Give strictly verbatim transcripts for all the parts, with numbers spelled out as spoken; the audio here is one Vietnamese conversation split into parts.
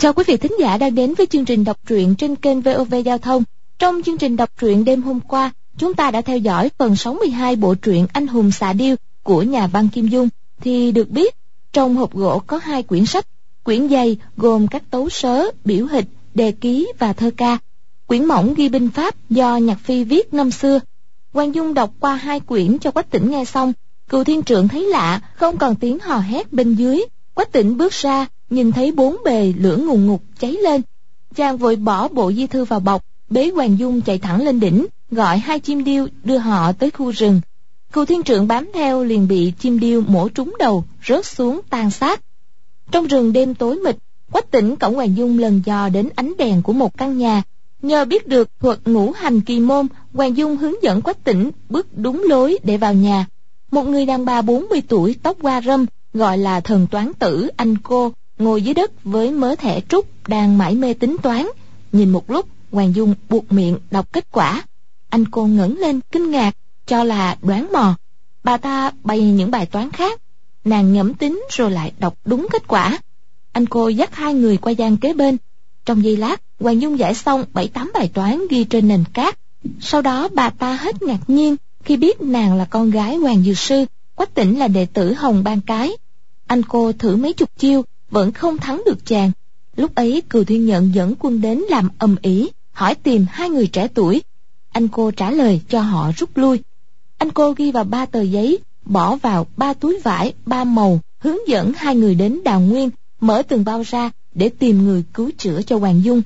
Chào quý vị thính giả đang đến với chương trình đọc truyện trên kênh vê o vê Giao thông. Trong chương trình đọc truyện đêm hôm qua, chúng ta đã theo dõi phần sáu mươi hai bộ truyện Anh hùng xạ điêu của nhà văn Kim Dung. Thì được biết, trong hộp gỗ có hai quyển sách. Quyển dày gồm các tấu sớ, biểu hịch, đề ký và thơ ca. Quyển mỏng ghi binh pháp do Nhạc Phi viết năm xưa. Hoàng Dung đọc qua hai quyển cho Quách Tĩnh nghe xong. Cừu Thiên Trượng thấy lạ, không còn tiếng hò hét bên dưới. Quách Tĩnh bước ra, nhìn thấy bốn bề lửa ngùn ngụt cháy lên. Chàng vội bỏ bộ di thư vào bọc, bế Hoàng Dung chạy thẳng lên đỉnh, gọi hai chim điêu đưa họ tới khu rừng. Cừu Thiên Trượng bám theo liền bị chim điêu mổ trúng đầu, rớt xuống tan xác. Trong rừng đêm tối mịt, Quách Tĩnh cõng Hoàng Dung lần dò đến ánh đèn của một căn nhà. Nhờ biết được thuật ngũ hành kỳ môn, Hoàng Dung hướng dẫn Quách Tĩnh bước đúng lối để vào nhà. Một người đàn bà bốn mươi tuổi, tóc hoa râm, gọi là thần toán tử Anh Cô, ngồi dưới đất với mớ thẻ trúc đang mải mê tính toán. Nhìn một lúc, Hoàng Dung buột miệng đọc kết quả. Anh Cô ngẩng lên kinh ngạc, cho là đoán mò. Bà ta bày những bài toán khác. Nàng ngẫm tính rồi lại đọc đúng kết quả. Anh Cô dắt hai người qua gian kế bên. Trong giây lát, Hoàng Dung giải xong bảy tám bài toán ghi trên nền cát. Sau đó bà ta hết ngạc nhiên khi biết nàng là con gái Hoàng Dược Sư, Quách Tĩnh là đệ tử Hồng Ban Cái. Anh Cô thử mấy chục chiêu vẫn không thắng được chàng. Lúc ấy Cừu Thiên Nhận dẫn quân đến làm ầm ĩ, hỏi tìm hai người trẻ tuổi. Anh Cô trả lời cho họ rút lui. Anh Cô ghi vào ba tờ giấy, bỏ vào ba túi vải ba màu, hướng dẫn hai người đến đào nguyên, mở từng bao ra để tìm người cứu chữa cho Hoàng Dung.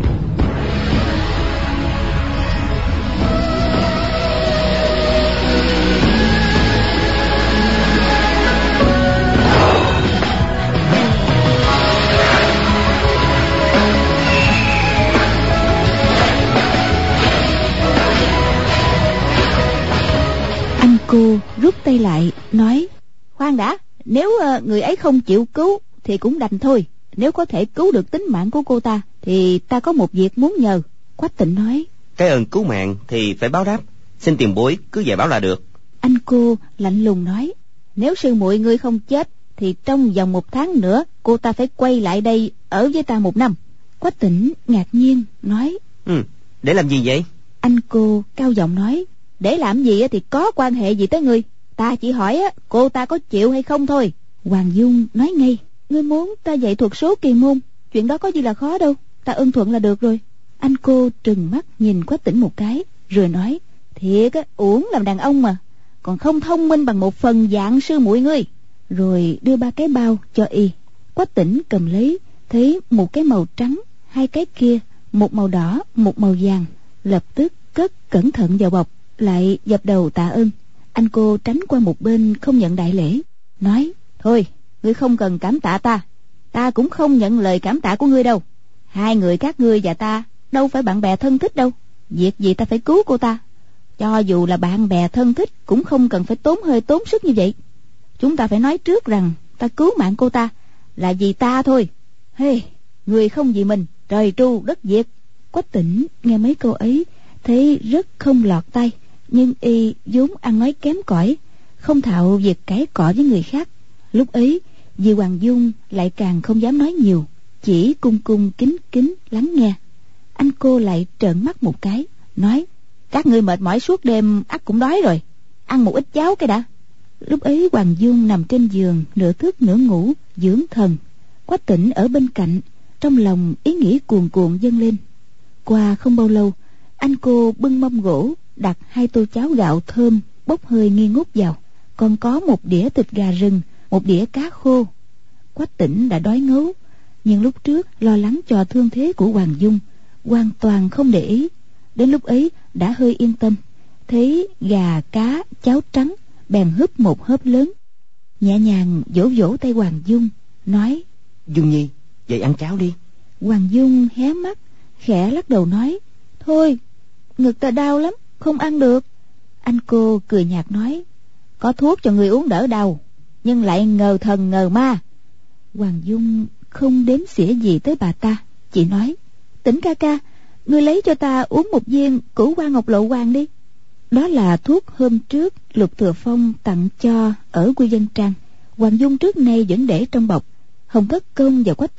Cô rút tay lại, nói: khoan đã, nếu uh, người ấy không chịu cứu thì cũng đành thôi. Nếu có thể cứu được tính mạng của cô ta thì ta có một việc muốn nhờ. Quách Tĩnh nói: cái ơn cứu mạng thì phải báo đáp, xin tiền bối cứ về báo là được. Anh Cô lạnh lùng nói: nếu sư muội ngươi không chết thì trong vòng một tháng nữa cô ta phải quay lại đây ở với ta một năm. Quách Tĩnh ngạc nhiên nói: Ừ, để làm gì vậy? Anh Cô cao giọng nói: để làm gì thì có quan hệ gì tới ngươi? Ta chỉ hỏi cô ta có chịu hay không thôi. Hoàng Dung nói ngay: ngươi muốn ta dạy thuật số kỳ môn, chuyện đó có gì là khó đâu, ta ưng thuận là được rồi. Anh Cô trừng mắt nhìn Quách Tĩnh một cái, rồi nói: thiệt á, uổng làm đàn ông mà, còn không thông minh bằng một phần dạng sư muội ngươi. Rồi đưa ba cái bao cho y. Quách Tĩnh cầm lấy, thấy một cái màu trắng, hai cái kia, một màu đỏ, một màu vàng, lập tức cất cẩn thận vào bọc, lại dập đầu tạ ơn. Anh Cô tránh qua một bên không nhận đại lễ, nói: thôi, ngươi không cần cảm tạ ta, ta cũng không nhận lời cảm tạ của ngươi đâu. Hai người các ngươi và ta đâu phải bạn bè thân thích đâu, việc gì ta phải cứu cô ta. Cho dù là bạn bè thân thích cũng không cần phải tốn hơi tốn sức như vậy. Chúng ta phải nói trước rằng ta cứu mạng cô ta là vì ta thôi. Hey, người không vì mình, trời tru đất diệt. Quách Tĩnh nghe mấy câu ấy thấy rất không lọt tay, nhưng y vốn ăn nói kém cỏi, không thạo việc cãi cọ với người khác. Lúc ấy vì Hoàng Dung lại càng không dám nói nhiều, chỉ cung cung kính kính lắng nghe. Anh Cô lại trợn mắt một cái, nói: các ngươi mệt mỏi suốt đêm ắt cũng đói rồi, ăn một ít cháo cái đã. Lúc ấy Hoàng Dung nằm trên giường nửa thức nửa ngủ dưỡng thần. Quách Tĩnh ở bên cạnh, trong lòng ý nghĩ cuồn cuộn dâng lên. Qua không bao lâu, anh Cô bưng mâm gỗ đặt hai tô cháo gạo thơm bốc hơi nghi ngút vào, còn có một đĩa thịt gà rừng, một đĩa cá khô. Quách Tĩnh đã đói ngấu, nhưng lúc trước lo lắng cho thương thế của Hoàng Dung, hoàn toàn không để ý. Đến lúc ấy đã hơi yên tâm, thấy gà cá cháo trắng, bèn húp một hớp lớn, nhẹ nhàng vỗ vỗ tay Hoàng Dung, nói: Dung Nhi, vậy ăn cháo đi. Hoàng Dung hé mắt, khẽ lắc đầu nói: thôi, ngực ta đau lắm, không ăn được. Anh Cô cười nhạt nói: có thuốc cho người uống đỡ đau, nhưng lại ngờ thần ngờ ma. Hoàng Dung không đếm xỉa gì tới bà ta, chỉ nói: Tĩnh ca ca, ngươi lấy cho ta uống một viên cửu hoa ngọc lộ hoàng đi. Đó là thuốc hôm trước Lục Thừa Phong tặng cho ở Quy Vân Trang. Hoàng Dung trước nay vẫn để trong bọc. Hồng Thất Công và Quách Tĩnh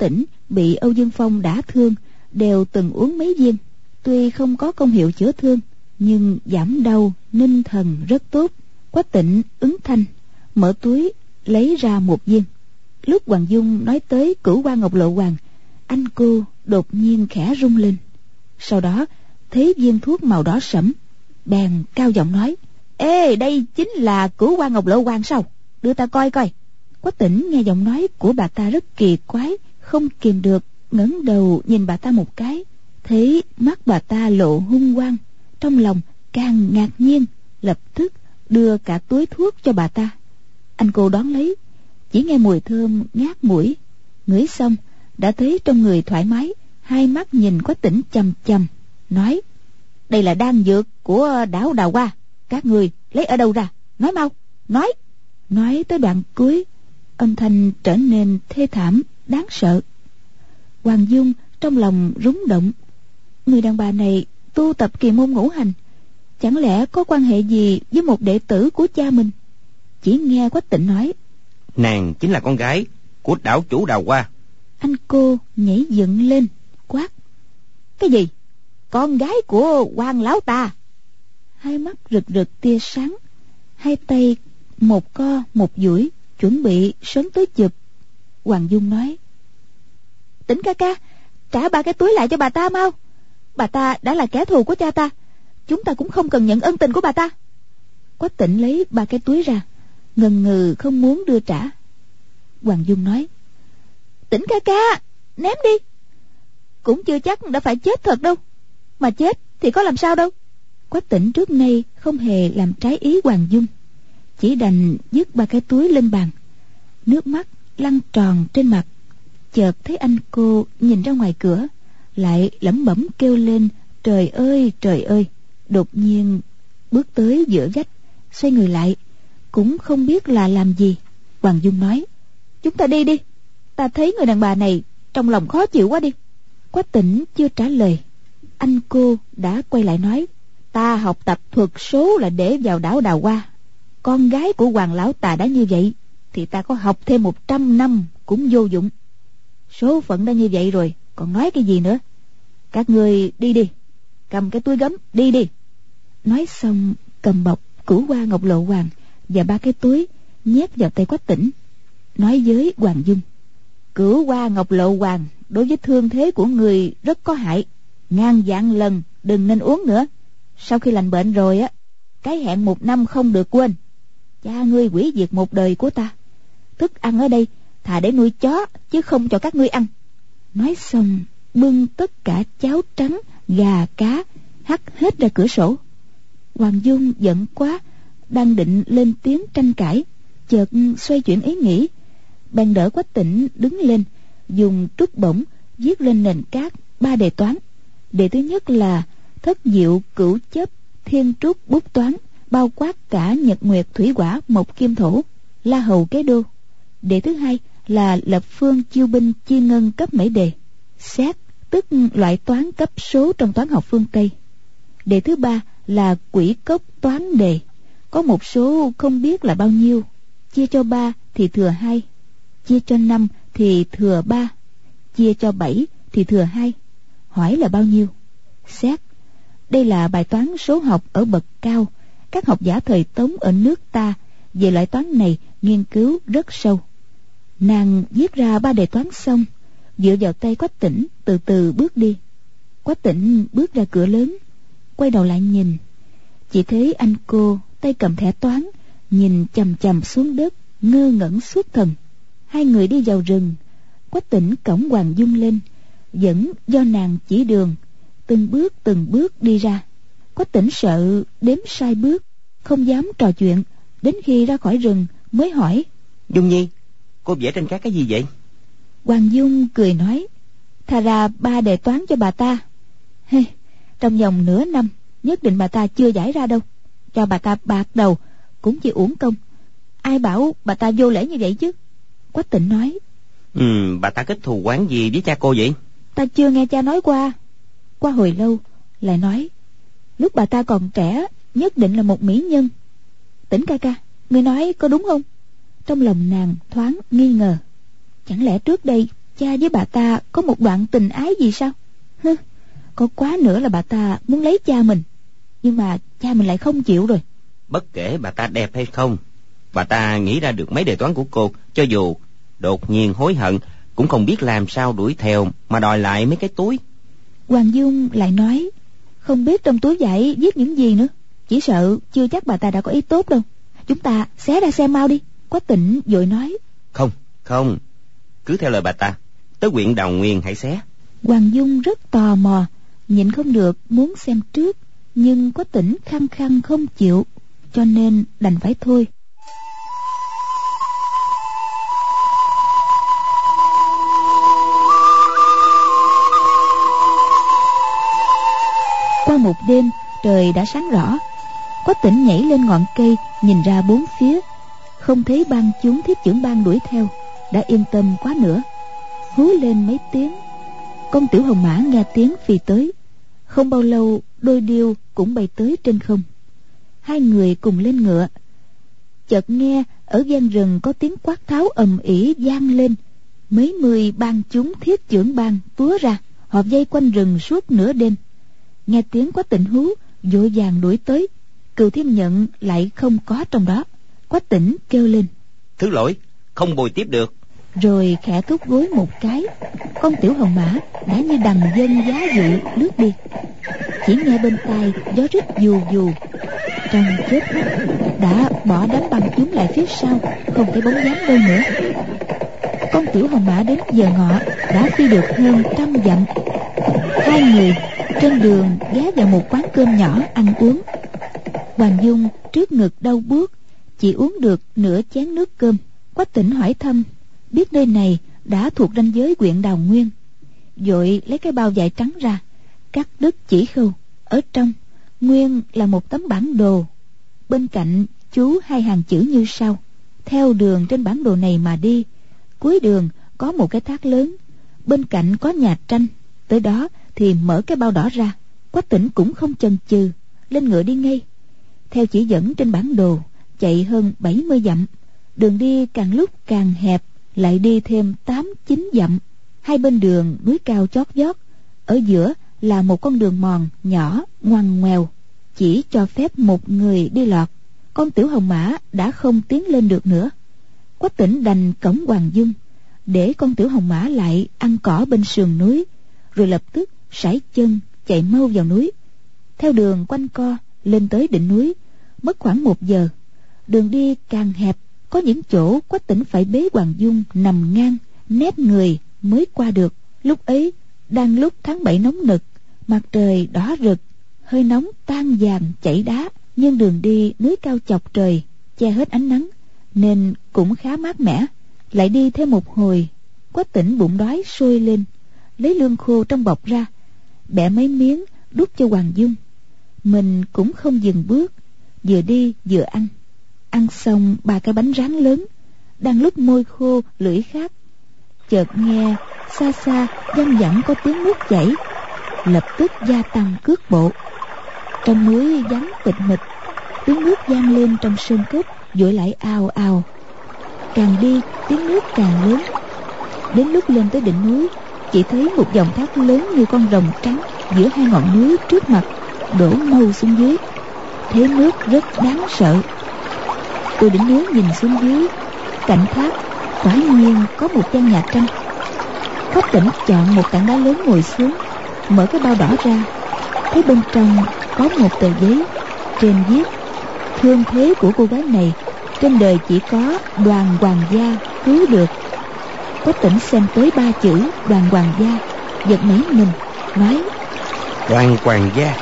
bị Âu Dương Phong đả thương đều từng uống mấy viên. Tuy không có công hiệu chữa thương, nhưng giảm đau ninh thần rất tốt. Quách Tịnh ứng thanh, mở túi lấy ra một viên. Lúc Hoàng Dung nói tới Cửu Hoa Ngọc Lộ Hoàng, anh cô đột nhiên khẽ rung lên. Sau đó thấy viên thuốc màu đỏ sẫm, bèn cao giọng nói: Ê, đây chính là Cửu Hoa Ngọc Lộ Hoàng sao? Đưa ta coi coi. Quách Tĩnh nghe giọng nói của bà ta rất kỳ quái, không kìm được ngẩng đầu nhìn bà ta một cái, thấy mắt bà ta lộ hung quang, trong lòng càng ngạc nhiên, lập tức đưa cả túi thuốc cho bà ta. Anh cô đón lấy, chỉ nghe mùi thơm ngát mũi, ngửi xong đã thấy trong người thoải mái, hai mắt nhìn Quách Tĩnh chằm chằm, nói: Đây là đan dược của đảo Đào Hoa, các người lấy ở đâu ra? Nói mau, nói. Nói tới đoạn cuối, âm thanh trở nên thê thảm đáng sợ. Hoàng Dung trong lòng rúng động. Người đàn bà này tu tập kỳ môn ngũ hành, chẳng lẽ có quan hệ gì với một đệ tử của cha mình? Chỉ nghe Quách Tịnh nói: Nàng chính là con gái của đảo chủ Đào Hoa. Anh cô nhảy dựng lên quát: Cái gì? Con gái của quan lão ta? Hai mắt rực rực tia sáng, hai tay một co một duỗi, chuẩn bị sớm tới chụp. Hoàng Dung nói: Tĩnh ca ca, trả ba cái túi lại cho bà ta mau. Bà ta đã là kẻ thù của cha ta, chúng ta cũng không cần nhận ân tình của bà ta. Quách Tịnh lấy ba cái túi ra, ngần ngừ không muốn đưa trả. Hoàng Dung nói: Tĩnh ca ca, ném đi. Cũng chưa chắc đã phải chết thật đâu, mà chết thì có làm sao đâu. Quách Tịnh trước nay không hề làm trái ý Hoàng Dung, chỉ đành dứt ba cái túi lên bàn, nước mắt lăn tròn trên mặt. Chợt thấy anh cô nhìn ra ngoài cửa, lại lẩm bẩm kêu lên: Trời ơi, trời ơi. Đột nhiên bước tới giữa vách, xoay người lại, cũng không biết là làm gì. Hoàng Dung nói: Chúng ta đi đi, ta thấy người đàn bà này trong lòng khó chịu quá đi. Quách Tĩnh chưa trả lời, anh cô đã quay lại nói: Ta học tập thuật số là để vào đảo Đào Hoa. Con gái của Hoàng lão tà đã như vậy, thì ta có học thêm một trăm năm cũng vô dụng. Số phận đã như vậy rồi, còn nói cái gì nữa? Các người đi đi, cầm cái túi gấm đi đi. Nói xong cầm bọc Cửu Hoa Ngọc Lộ Hoàng và ba cái túi nhét vào tay Quách Tĩnh, nói với Hoàng Dung: Cửu Hoa Ngọc Lộ Hoàng đối với thương thế của người rất có hại, ngàn vạn lần đừng nên uống nữa. Sau khi lành bệnh rồi á, cái hẹn một năm không được quên. Cha ngươi hủy diệt một đời của ta, thức ăn ở đây thà để nuôi chó chứ không cho các ngươi ăn. Nói xong bưng tất cả cháo trắng, gà, cá hắt hết ra cửa sổ. Hoàng Dung giận quá, đang định lên tiếng tranh cãi, chợt xoay chuyển ý nghĩ, bèn đỡ Quách Tĩnh đứng lên, dùng trúc bổng viết lên nền cát ba đề toán. Đề thứ nhất là thất diệu cửu chấp thiên trúc bút toán, bao quát cả nhật nguyệt thủy hỏa mộc kim thổ, la hầu kế đô. Đề thứ hai là lập phương chiêu binh chi ngân cấp mễ đề, xét tức loại toán cấp số trong toán học phương Tây. Đề thứ ba là quỷ cốc toán đề, có một số không biết là bao nhiêu, chia cho ba thì thừa hai, chia cho năm thì thừa ba, chia cho bảy thì thừa hai, hỏi là bao nhiêu. Xét đây là bài toán số học ở bậc cao, các học giả thời Tống ở nước ta về loại toán này nghiên cứu rất sâu. Nàng viết ra ba đề toán xong, dựa vào tay Quách Tĩnh từ từ bước đi. Quách Tĩnh bước ra cửa lớn, quay đầu lại nhìn, chỉ thấy anh cô tay cầm thẻ toán, nhìn chằm chằm xuống đất, ngơ ngẩn suốt thần. Hai người đi vào rừng, Quách Tĩnh cõng Hoàng Dung lên, vẫn do nàng chỉ đường, từng bước từng bước đi ra. Quách Tĩnh sợ đếm sai bước, không dám trò chuyện, đến khi ra khỏi rừng mới hỏi: Dung Nhi, cô vẽ trên cát cái gì vậy? Hoàng Dung cười nói: Thà ra ba đề toán cho bà ta. Hey, trong vòng nửa năm nhất định bà ta chưa giải ra đâu. Cho bà ta bạc đầu cũng chỉ uổng công. Ai bảo bà ta vô lễ như vậy chứ? Quách Tĩnh nói: Ừ, bà ta kết thù oán gì với cha cô vậy? Ta chưa nghe cha nói qua. Qua hồi lâu lại nói: Lúc bà ta còn trẻ nhất định là một mỹ nhân. Tĩnh ca ca, ngươi nói có đúng không? Trong lòng nàng thoáng nghi ngờ, chẳng lẽ trước đây cha với bà ta có một đoạn tình ái gì sao? Hứ, có quá nữa là bà ta muốn lấy cha mình, nhưng mà cha mình lại không chịu rồi. Bất kể bà ta đẹp hay không, bà ta nghĩ ra được mấy đề toán của cô, cho dù đột nhiên hối hận cũng không biết làm sao đuổi theo mà đòi lại mấy cái túi. Hoàng Dung lại nói, không biết trong túi vải viết những gì nữa, chỉ sợ chưa chắc bà ta đã có ý tốt đâu. Chúng ta xé ra xem mau đi. Quách Tĩnh vội nói, Không, không, cứ theo lời bà ta, tới huyện Đào Nguyên hãy xé. Hoàng Dung rất tò mò, nhịn không được muốn xem trước, nhưng Quách Tĩnh khăng khăng không chịu, cho nên đành phải thôi. Qua một đêm, trời đã sáng rõ. Quách Tĩnh nhảy lên ngọn cây, nhìn ra bốn phía, không thấy bang chúng thiết chưởng bang đuổi theo, đã yên tâm quá nữa. Hú lên mấy tiếng, con tiểu hồng mã nghe tiếng phi tới. Không bao lâu, đôi điêu cũng bay tới trên không. Hai người cùng lên ngựa. Chợt nghe ở gian rừng có tiếng quát tháo ầm ĩ vang lên. Mấy mươi bang chúng thiết chưởng bang túa ra, họ vây quanh rừng suốt nửa đêm. Nghe tiếng Quách Tĩnh hú, vội vàng đuổi tới. Cừu Thiên Nhận lại không có trong đó. Quách Tĩnh kêu lên, Thứ lỗi, không bồi tiếp được. Rồi khẽ thúc gối một cái, con tiểu hồng mã đã như đằng dân giá dự lướt đi. Chỉ nghe bên tai gió rít dù dù. Trong chớp mắt đã bỏ đám băng chúng lại phía sau, không thấy bóng dáng đâu nữa. Con tiểu hồng mã đến giờ ngọ đã phi được hơn trăm dặm. Hai người trên đường ghé vào một quán cơm nhỏ ăn uống. Hoàng Dung trước ngực đau buốt, chỉ uống được nửa chén nước cơm. Quách Tĩnh hỏi thăm, biết nơi này đã thuộc ranh giới huyện Đào Nguyên, vội lấy cái bao vải trắng ra, cắt đứt chỉ khâu. Ở trong nguyên là một tấm bản đồ, bên cạnh chú hai hàng chữ như sau: theo đường trên bản đồ này mà đi, cuối đường có một cái thác lớn, bên cạnh có nhà tranh, tới đó thì mở cái bao đỏ ra. Quách Tĩnh cũng không chần chừ, lên ngựa đi ngay. Theo chỉ dẫn trên bản đồ, chạy hơn bảy mươi dặm. Đường đi càng lúc càng hẹp, lại đi thêm tám chín dặm. Hai bên đường núi cao chót vót, ở giữa là một con đường mòn nhỏ ngoằn ngoèo, chỉ cho phép một người đi lọt. Con tiểu hồng mã đã không tiến lên được nữa. Quách Tĩnh đành cõng Hoàng Dung, để con tiểu hồng mã lại ăn cỏ bên sườn núi, rồi lập tức sải chân chạy mau vào núi. Theo đường quanh co lên tới đỉnh núi, mất khoảng một giờ. Đường đi càng hẹp, có những chỗ Quách Tĩnh phải bế Hoàng Dung nằm ngang, nép người mới qua được. Lúc ấy đang lúc tháng bảy nóng nực, mặt trời đỏ rực, hơi nóng tan vàng chảy đá, nhưng đường đi núi cao chọc trời, che hết ánh nắng, nên cũng khá mát mẻ. Lại đi thêm một hồi, Quách Tĩnh bụng đói sôi lên, lấy lương khô trong bọc ra, bẻ mấy miếng đút cho Hoàng Dung. Mình cũng không dừng bước, vừa đi vừa ăn. Ăn xong ba cái bánh rán lớn, đang lúc môi khô lưỡi khát, chợt nghe xa xa văng vẳng có tiếng nước chảy, lập tức gia tăng cước bộ. Trong núi vắng tịch mịch, tiếng nước vang lên trong sơn cốc, vội lại ào ào. Càng đi tiếng nước càng lớn. Đến lúc lên tới đỉnh núi, chỉ thấy một dòng thác lớn như con rồng trắng giữa hai ngọn núi trước mặt đổ mau xuống dưới. Thế nước rất đáng sợ. Từ đỉnh núi nhìn xuống dưới, cạnh thác quả nhiên có một gian nhà tranh. Quách Tĩnh chọn một tảng đá lớn ngồi xuống, mở cái bao đỏ ra, thấy bên trong có một tờ giấy, trên viết: thương thế của cô gái này trên đời chỉ có Đoàn Hoàng gia cứu được. Quách Tĩnh xem tới ba chữ Đoàn Hoàng gia, giật nảy mình, nói: Đoàn Hoàng gia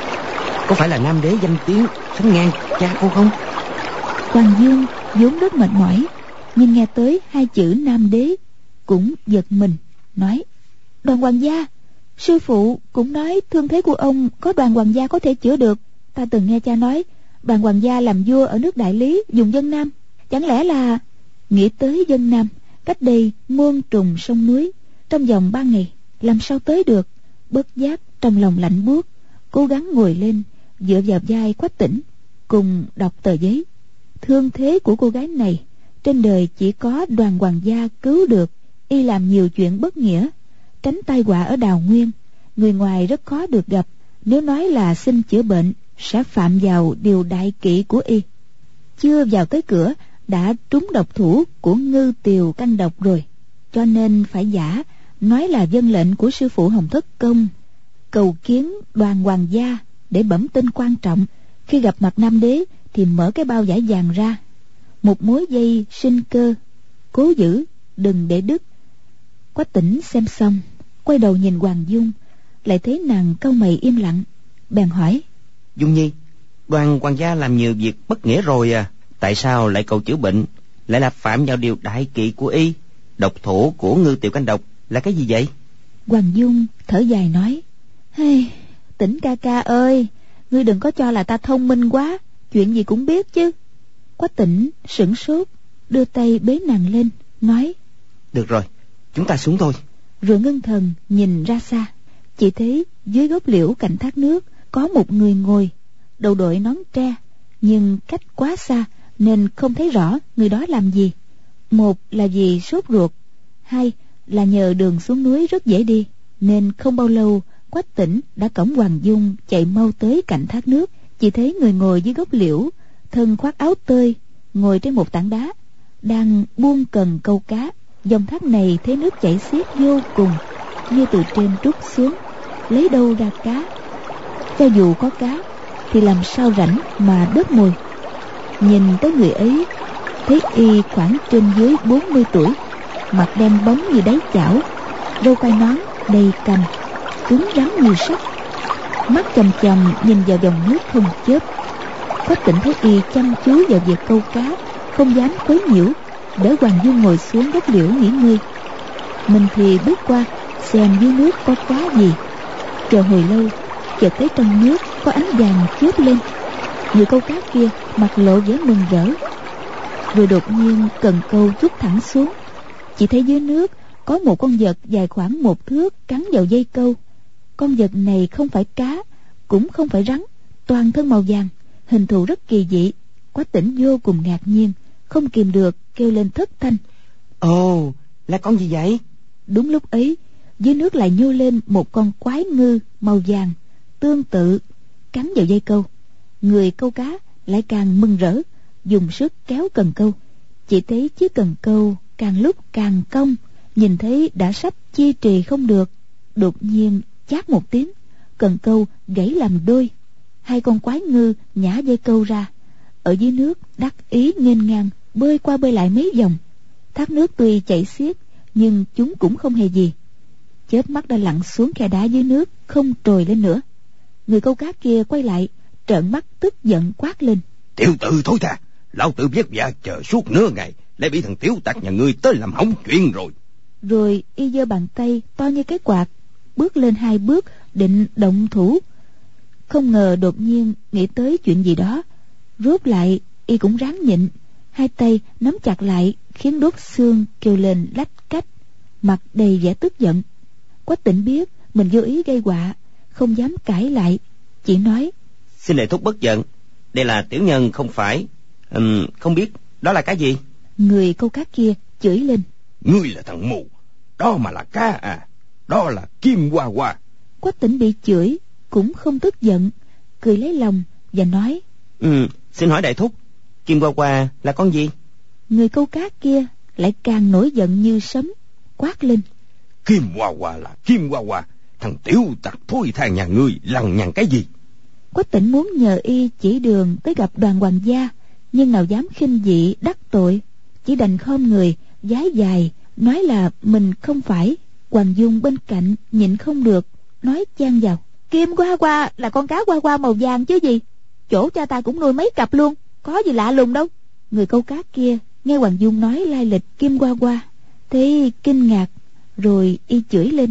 có phải là nam đế danh tiếng sánh ngang cha cô không? Hoàng Dương vốn rất mệt mỏi, nhưng nghe tới hai chữ nam đế cũng giật mình, nói: Đoàn Hoàng gia, sư phụ cũng nói thương thế của ông có Đoàn Hoàng gia có thể chữa được. Ta từng nghe cha nói Đoàn Hoàng gia làm vua ở nước Đại Lý dùng dân Nam, chẳng lẽ là... Nghĩ tới dân Nam cách đây muôn trùng sông núi, trong vòng ba ngày làm sao tới được. Bất giác trong lòng lạnh buốt, cố gắng ngồi lên, dựa vào vai Quách Tĩnh, cùng đọc tờ giấy. Thương thế của cô gái này trên đời chỉ có Đoàn Hoàng gia cứu được. y làm nhiều chuyện bất nghĩa, tránh tai họa ở Đào Nguyên. Người ngoài rất khó được gặp, nếu nói là xin chữa bệnh sẽ phạm vào điều đại kỵ của y. Chưa vào tới cửa đã trúng độc thủ của Ngư Tiều Canh Độc rồi, cho nên phải giả nói là vâng lệnh của sư phụ Hồng Thất Công, cầu kiến Đoàn hoàng gia để bẩm tin quan trọng. Khi gặp mặt Nam đế thì mở cái bao vải vàng ra, một mối dây sinh cơ, cố giữ đừng để đứt. Quách Tĩnh xem xong quay đầu nhìn Hoàng Dung, lại thấy nàng cau mày im lặng, bèn hỏi: Dung Nhi, Đoàn hoàng gia làm nhiều việc bất nghĩa rồi à, tại sao lại cầu chữa bệnh, lại là phạm vào điều đại kỵ của y? Độc thủ của Ngư Tiều Canh Độc là cái gì vậy? Hoàng Dung thở dài nói: Hey, Tĩnh ca ca ơi, ngươi đừng có cho là ta thông minh quá, chuyện gì cũng biết chứ. Quách Tĩnh sửng sốt, đưa tay bế nàng lên, nói: Được rồi, chúng ta xuống thôi. Rồi ngưng thần nhìn ra xa, chỉ thấy dưới gốc liễu cạnh thác nước có một người ngồi, đầu đội nón tre, nhưng cách quá xa nên không thấy rõ người đó làm gì. Một là vì sốt ruột, hai là nhờ đường xuống núi rất dễ đi, nên không bao lâu Quách Tĩnh đã cõng Hoàng Dung chạy mau tới cạnh thác nước. Chỉ thấy người ngồi dưới gốc liễu, thân khoác áo tơi, ngồi trên một tảng đá, đang buông cần câu cá. Dòng thác này thấy nước chảy xiết vô cùng, như từ trên trút xuống, lấy đâu ra cá. Cho dù có cá thì làm sao rảnh mà đớp mồi. Nhìn tới người ấy, thấy y khoảng trên dưới bốn mươi tuổi, mặt đen bóng như đáy chảo, râu quai nón đầy cằm, cứng rắn như sắt, mắt chằm chằm nhìn vào dòng nước không chớp. Quách Tĩnh thấy y chăm chú vào việc câu cá, không dám quấy nhiễu, đỡ Hoàng Dung ngồi xuống gốc liễu nghỉ ngơi. Mình thì bước qua xem dưới nước có cá gì. Chờ hồi lâu, chợt thấy trong nước có ánh vàng chớp lên. Người câu cá kia mặt lộ vẻ mừng rỡ, rồi đột nhiên cần câu rút thẳng xuống. Chỉ thấy dưới nước có một con vật dài khoảng một thước cắn vào dây câu. Con vật này không phải cá, cũng không phải rắn, toàn thân màu vàng, hình thù rất kỳ dị. Quách Tĩnh vô cùng ngạc nhiên, không kìm được kêu lên thất thanh: Ồ, là con gì vậy? Đúng lúc ấy, dưới nước lại nhô lên một con quái ngư màu vàng tương tự, cắn vào dây câu. Người câu cá lại càng mừng rỡ, dùng sức kéo cần câu. Chỉ thấy chiếc cần câu càng lúc càng cong, nhìn thấy đã sắp chi trì không được. Đột nhiên chát một tiếng, cần câu gãy làm đôi. Hai con quái ngư nhả dây câu ra, ở dưới nước đắc ý nghênh ngang bơi qua bơi lại mấy vòng. Thác nước tuy chảy xiết nhưng chúng cũng không hề gì, chớp mắt đã lặn xuống khe đá dưới nước, không trồi lên nữa. Người câu cá kia quay lại, trợn mắt tức giận quát lên: Tiểu tử thối tha, lão tử vất vả chờ suốt nửa ngày, lại bị thằng tiểu tặc nhà ngươi tới làm hỏng chuyện rồi. Rồi y giơ bàn tay to như cái quạt, bước lên hai bước định động thủ. Không ngờ đột nhiên nghĩ tới chuyện gì đó, rút lại y cũng ráng nhịn, hai tay nắm chặt lại khiến đốt xương kêu lên lách cách, mặt đầy vẻ tức giận. Quách Tĩnh biết mình vô ý gây họa, không dám cãi lại, chỉ nói: Xin lệ thúc bất giận, đây là tiểu nhân không phải, um, không biết đó là cái gì. Người câu cá kia chửi lên: Ngươi là thằng mù, đó mà là cá à? Đó là kim hoa hoa. Quách Tĩnh bị chửi cũng không tức giận, cười lấy lòng và nói: Ừ, xin hỏi đại thúc, kim hoa hoa là con gì? Người câu cá kia lại càng nổi giận như sấm, quát lên: Kim hoa hoa là kim hoa hoa, thằng tiểu tặc thối tha nhà ngươi lằng nhằng cái gì? Quách Tĩnh muốn nhờ y chỉ đường tới gặp Đoàn hoàng gia, nhưng nào dám khinh dị đắc tội, chỉ đành khom người vái dài nói là mình không phải. Hoàng Dung bên cạnh nhịn không được, nói chen vào: Kim hoa hoa là con cá hoa hoa màu vàng chứ gì, chỗ cha ta cũng nuôi mấy cặp luôn, có gì lạ lùng đâu. Người câu cá kia nghe Hoàng Dung nói lai lịch kim hoa hoa, thấy kinh ngạc, rồi y chửi lên: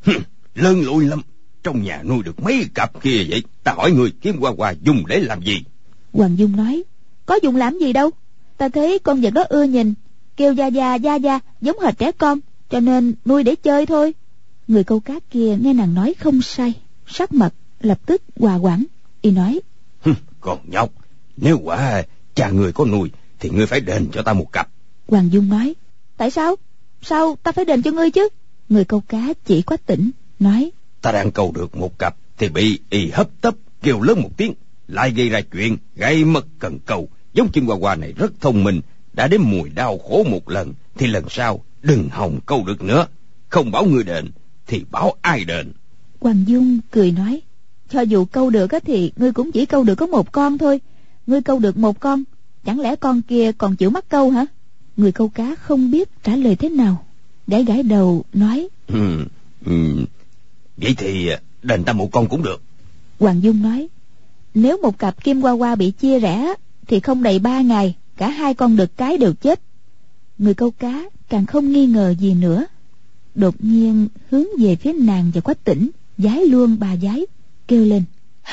Lớn lùi lắm, trong nhà nuôi được mấy cặp kia vậy, ta hỏi người kim hoa hoa dùng để làm gì? Hoàng Dung nói: Có dùng làm gì đâu, ta thấy con vật đó ưa nhìn, kêu da da da da giống hệt trẻ con, cho nên nuôi để chơi thôi. Người câu cá kia nghe nàng nói không sai, sắc mặt lập tức hòa hoãn, y nói: Con nhóc, nếu quả cha người có nuôi thì ngươi phải đền cho ta một cặp. Hoàng Dung nói: Tại sao? sao ta phải đền cho ngươi chứ? Người câu cá chỉ Quách Tỉnh nói: Ta đang câu được một cặp thì bị y hấp tấp kêu lớn một tiếng, lại gây ra chuyện gây mất cần câu. Giống chim hoa hoa này rất thông minh, đã đến mùi đau khổ một lần thì lần sau đừng hòng câu được nữa. Không bảo người đền thì bảo ai đền? Hoàng Dung cười nói: cho dù câu được thì ngươi cũng chỉ câu được có một con thôi. Ngươi câu được một con, chẳng lẽ con kia còn chịu mắc câu hả? Người câu cá không biết trả lời thế nào, gãi gãi đầu nói: ừ, ừ, vậy thì đền ta một con cũng được. Hoàng Dung nói: nếu một cặp kim hoa hoa bị chia rẽ thì không đầy ba ngày cả hai con đực cái đều chết. Người câu cá càng không nghi ngờ gì nữa, đột nhiên hướng về phía nàng và Quách Tỉnh, vái luôn bà vái, kêu lên: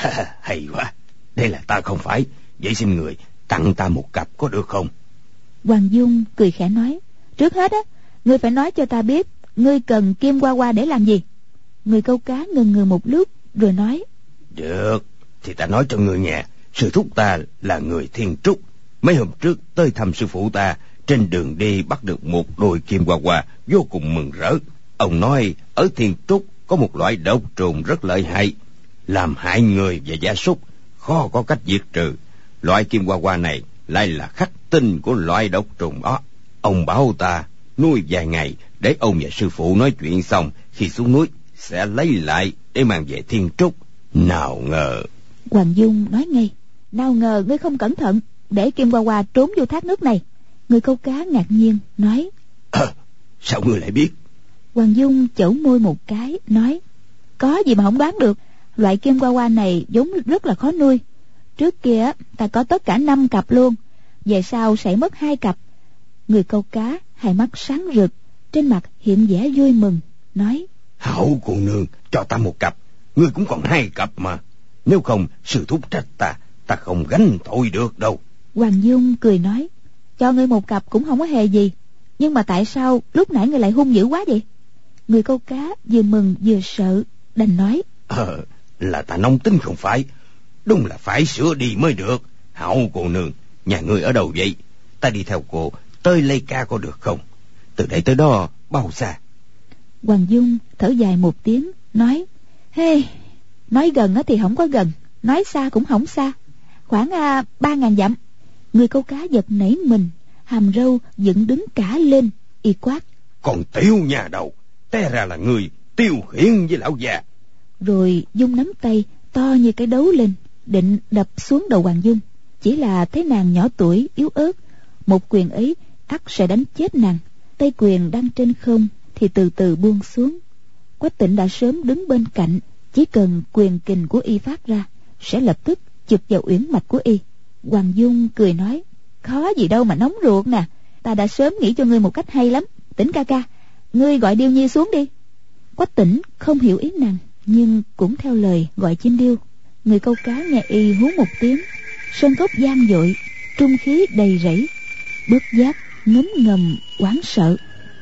hay quá, đây là ta không phải, vậy xin người tặng ta một cặp có được không? Hoàng Dung cười khẽ nói: trước hết á, ngươi phải nói cho ta biết ngươi cần kim hoa hoa để làm gì. Người câu cá ngần ngừ một lúc rồi nói: được, thì ta nói cho người nghe. Sư thúc ta là người Thiên Trúc, mấy hôm trước tới thăm sư phụ ta, trên đường đi bắt được một đôi kim hoa hoa, vô cùng mừng rỡ. Ông nói ở Thiên Trúc có một loại độc trùng rất lợi hại, làm hại người và gia súc, khó có cách diệt trừ. Loại kim hoa hoa này lại là khắc tinh của loại độc trùng đó. Ông bảo ta nuôi vài ngày để ông và sư phụ nói chuyện xong, khi xuống núi sẽ lấy lại để mang về Thiên Trúc. Nào ngờ... Hoàng Dung nói ngay: nào ngờ ngươi không cẩn thận để kim hoa hoa trốn vô thác nước này. Người câu cá ngạc nhiên nói: à, sao ngươi lại biết? Hoàng Dung chẩu môi một cái nói: có gì mà không đoán được. Loại kim hoa hoa này vốn rất là khó nuôi. Trước kia ta có tất cả năm cặp luôn, về sau sẽ mất hai cặp. Người câu cá hai mắt sáng rực, trên mặt hiện vẻ vui mừng, nói: hảo cô nương, cho ta một cặp, ngươi cũng còn hai cặp mà. Nếu không sư thúc trách ta, ta không gánh tội được đâu. Hoàng Dung cười nói: cho ngươi một cặp cũng không có hề gì, nhưng mà tại sao lúc nãy ngươi lại hung dữ quá vậy? Người câu cá vừa mừng vừa sợ, đành nói: ờ là ta nóng tính không phải, đúng là phải sửa đi mới được. Hảo cô nương, nhà ngươi ở đâu vậy? Ta đi theo cô tới Lê Ca có được không? Từ đây tới đó bao xa? Hoàng Dung thở dài một tiếng nói: hey, nói gần thì không có gần, nói xa cũng không xa, khoảng à, ba ngàn dặm. Người câu cá giật nảy mình, hàm râu dựng đứng cả lên, y quát: còn tiểu nhà đầu, té ra là người tiêu khiển với lão già. Rồi Dung nắm tay to như cái đấu lên, định đập xuống đầu Hoàng Dung. Chỉ là thấy nàng nhỏ tuổi yếu ớt, một quyền ấy ắt sẽ đánh chết nàng. Tay quyền đang trên không thì từ từ buông xuống. Quách Tỉnh đã sớm đứng bên cạnh, chỉ cần quyền kình của y phát ra sẽ lập tức chụp vào uyển mạch của y. Hoàng Dung cười nói: khó gì đâu mà nóng ruột nè, ta đã sớm nghĩ cho ngươi một cách hay lắm. Tỉnh ca ca, ngươi gọi Điêu Nhi xuống đi. Quách Tỉnh không hiểu ý nàng, nhưng cũng theo lời gọi chim điêu. Người câu cá nghe y hú một tiếng, sơn cốc vang dội, trung khí đầy rẫy, bất giác ngấm ngầm oán sợ.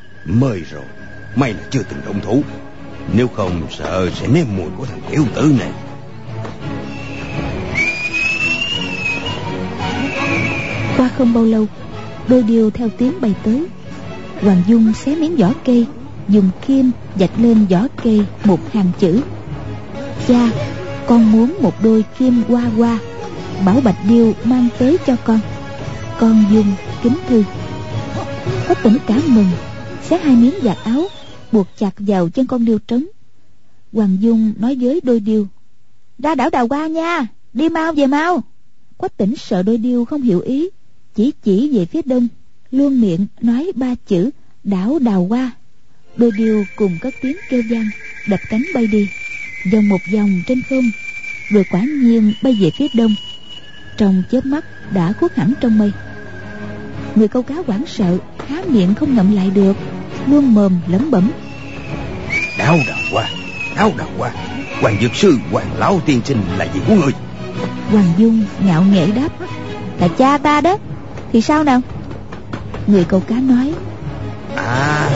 Mời rồi, may là chưa từng động thủ, nếu không sợ sẽ nếm mùi của thằng tiểu tử này. Qua không bao lâu, đôi điêu theo tiếng bay tới. Hoàng Dung xé miếng vỏ cây, dùng kim vạch lên vỏ cây một hàng chữ: cha, con muốn một đôi kim hoa hoa, bảo Bạch Điêu mang tới cho con. Con Dung kính thư. Quách Tỉnh cả mừng, xé hai miếng vạt áo buộc chặt vào chân con điêu trống. Hoàng Dung nói với đôi điêu: ra đảo Đào Hoa nha, đi mau về mau. Quách Tỉnh sợ đôi điêu không hiểu ý, chỉ chỉ về phía đông, luôn miệng nói ba chữ đảo Đào Hoa. Đôi điêu cùng cất tiếng kêu vang, đập cánh bay đi, vòng một vòng trên không, rồi quả nhiên bay về phía đông, trong chớp mắt đã khuất hẳn trong mây. Người câu cá hoảng sợ, há miệng không ngậm lại được, luôn mồm lẩm bẩm: đảo Đào Hoa, đảo Đào Hoa, Hoàng Dược Sư, Hoàng Lão tiên sinh là gì của người? Hoàng Dung ngạo nghễ đáp: là cha ta đó. Thì sao nào? Người câu cá nói: à.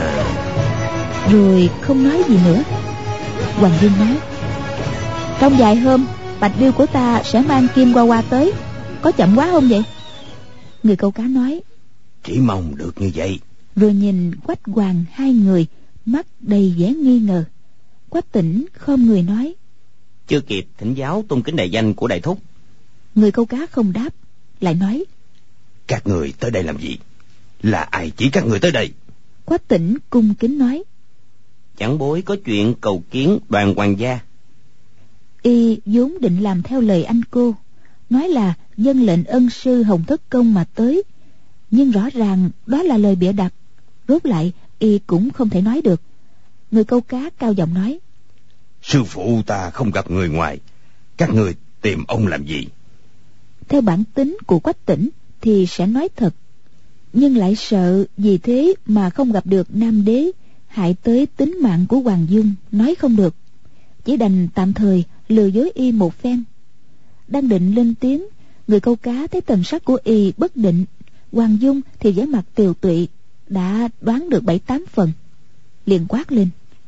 Rồi không nói gì nữa. Hoàng Dung nói: trong vài hôm Bạch Điêu của ta sẽ mang kim hoa hoa tới, có chậm quá không vậy? Người câu cá nói: chỉ mong được như vậy. rồi nhìn Quách Hoàng hai người, mắt đầy vẻ nghi ngờ. Quách Tĩnh khom người nói: Chưa kịp thỉnh giáo tôn kính đại danh của đại thúc. Người câu cá không đáp, lại nói: Các người tới đây làm gì? Là ai chỉ các người tới đây? Quách Tĩnh cung kính nói: Chẳng bối có chuyện cầu kiến Đoàn hoàng gia. Y vốn định làm theo lời anh cô, nói là dâng lệnh ân sư Hồng Thất Công mà tới, nhưng rõ ràng đó là lời bịa đặt. Rốt lại Y cũng không thể nói được. Người câu cá cao giọng nói: Sư phụ ta không gặp người ngoài, các người tìm ông làm gì? Theo bản tính của Quách Tĩnh thì sẽ nói thật, nhưng lại sợ vì thế mà không gặp được Nam Đế, hại tới tính mạng của Hoàng Dung, nói không được. Chỉ đành tạm thời lừa dối Y một phen. Đang định lên tiếng, người câu cá thấy thần sắc của Y bất định, Hoàng Dung thì vẻ mặt tiều tụy, đã đoán được bảy tám phần, liền quát lên: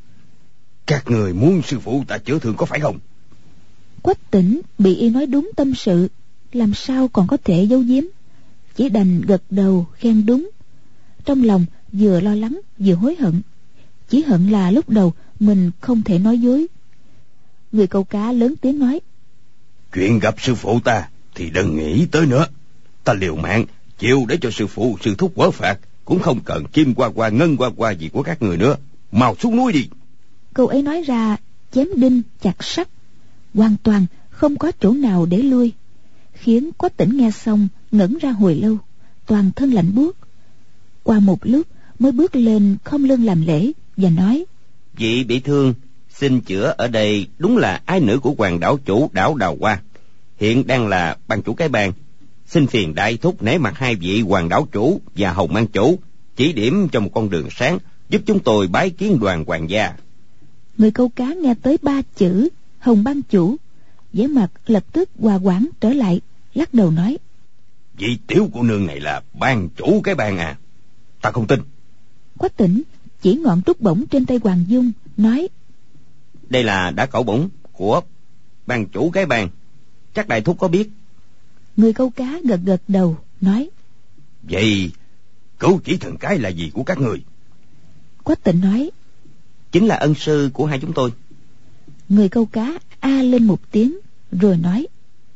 Các người muốn sư phụ ta chữa thương có phải không? Quách Tĩnh bị Y nói đúng tâm sự, làm sao còn có thể giấu giếm, chỉ đành gật đầu khen đúng. Trong lòng vừa lo lắng vừa hối hận, chỉ hận là lúc đầu mình không thể nói dối. Người câu cá lớn tiếng nói: Chuyện gặp sư phụ ta thì đừng nghĩ tới nữa. Ta liều mạng chịu để cho sư phụ sư thúc quở phạt, cũng không cần kim qua qua ngân qua qua gì của các người nữa. Mau xuống núi đi. Câu ấy nói ra chém đinh chặt sắt, hoàn toàn không có chỗ nào để lui, khiến Quách Tĩnh nghe xong ngẩn ra hồi lâu, toàn thân lạnh buốt. Qua một lúc mới bước lên không lưng làm lễ và nói: Vị bị thương xin chữa ở đây đúng là ái nữ của hoàng đảo chủ đảo Đào Hoa, hiện đang là ban chủ cái bang. Xin phiền đại thúc nể mặt hai vị hoàng đảo chủ và hồng ban chủ, chỉ điểm cho một con đường sáng, giúp chúng tôi bái kiến Đoàn hoàng gia. Người câu cá nghe tới ba chữ hồng ban chủ, vẻ mặt lập tức hòa hoãn trở lại, lắc đầu nói: Vị tiểu cô nương này là ban chủ cái bang à? Ta không tin. Quách Tĩnh chỉ ngọn trúc bổng trên tay Hoàng Dung, nói: Đây là đá cẩu bổng của ban chủ cái bang, chắc đại thúc có biết. Người câu cá gật gật đầu, nói: Vậy cửu chỉ thần cái là gì của các người? Quách Tĩnh nói: Chính là ân sư của hai chúng tôi. Người câu cá a lên một tiếng, rồi nói: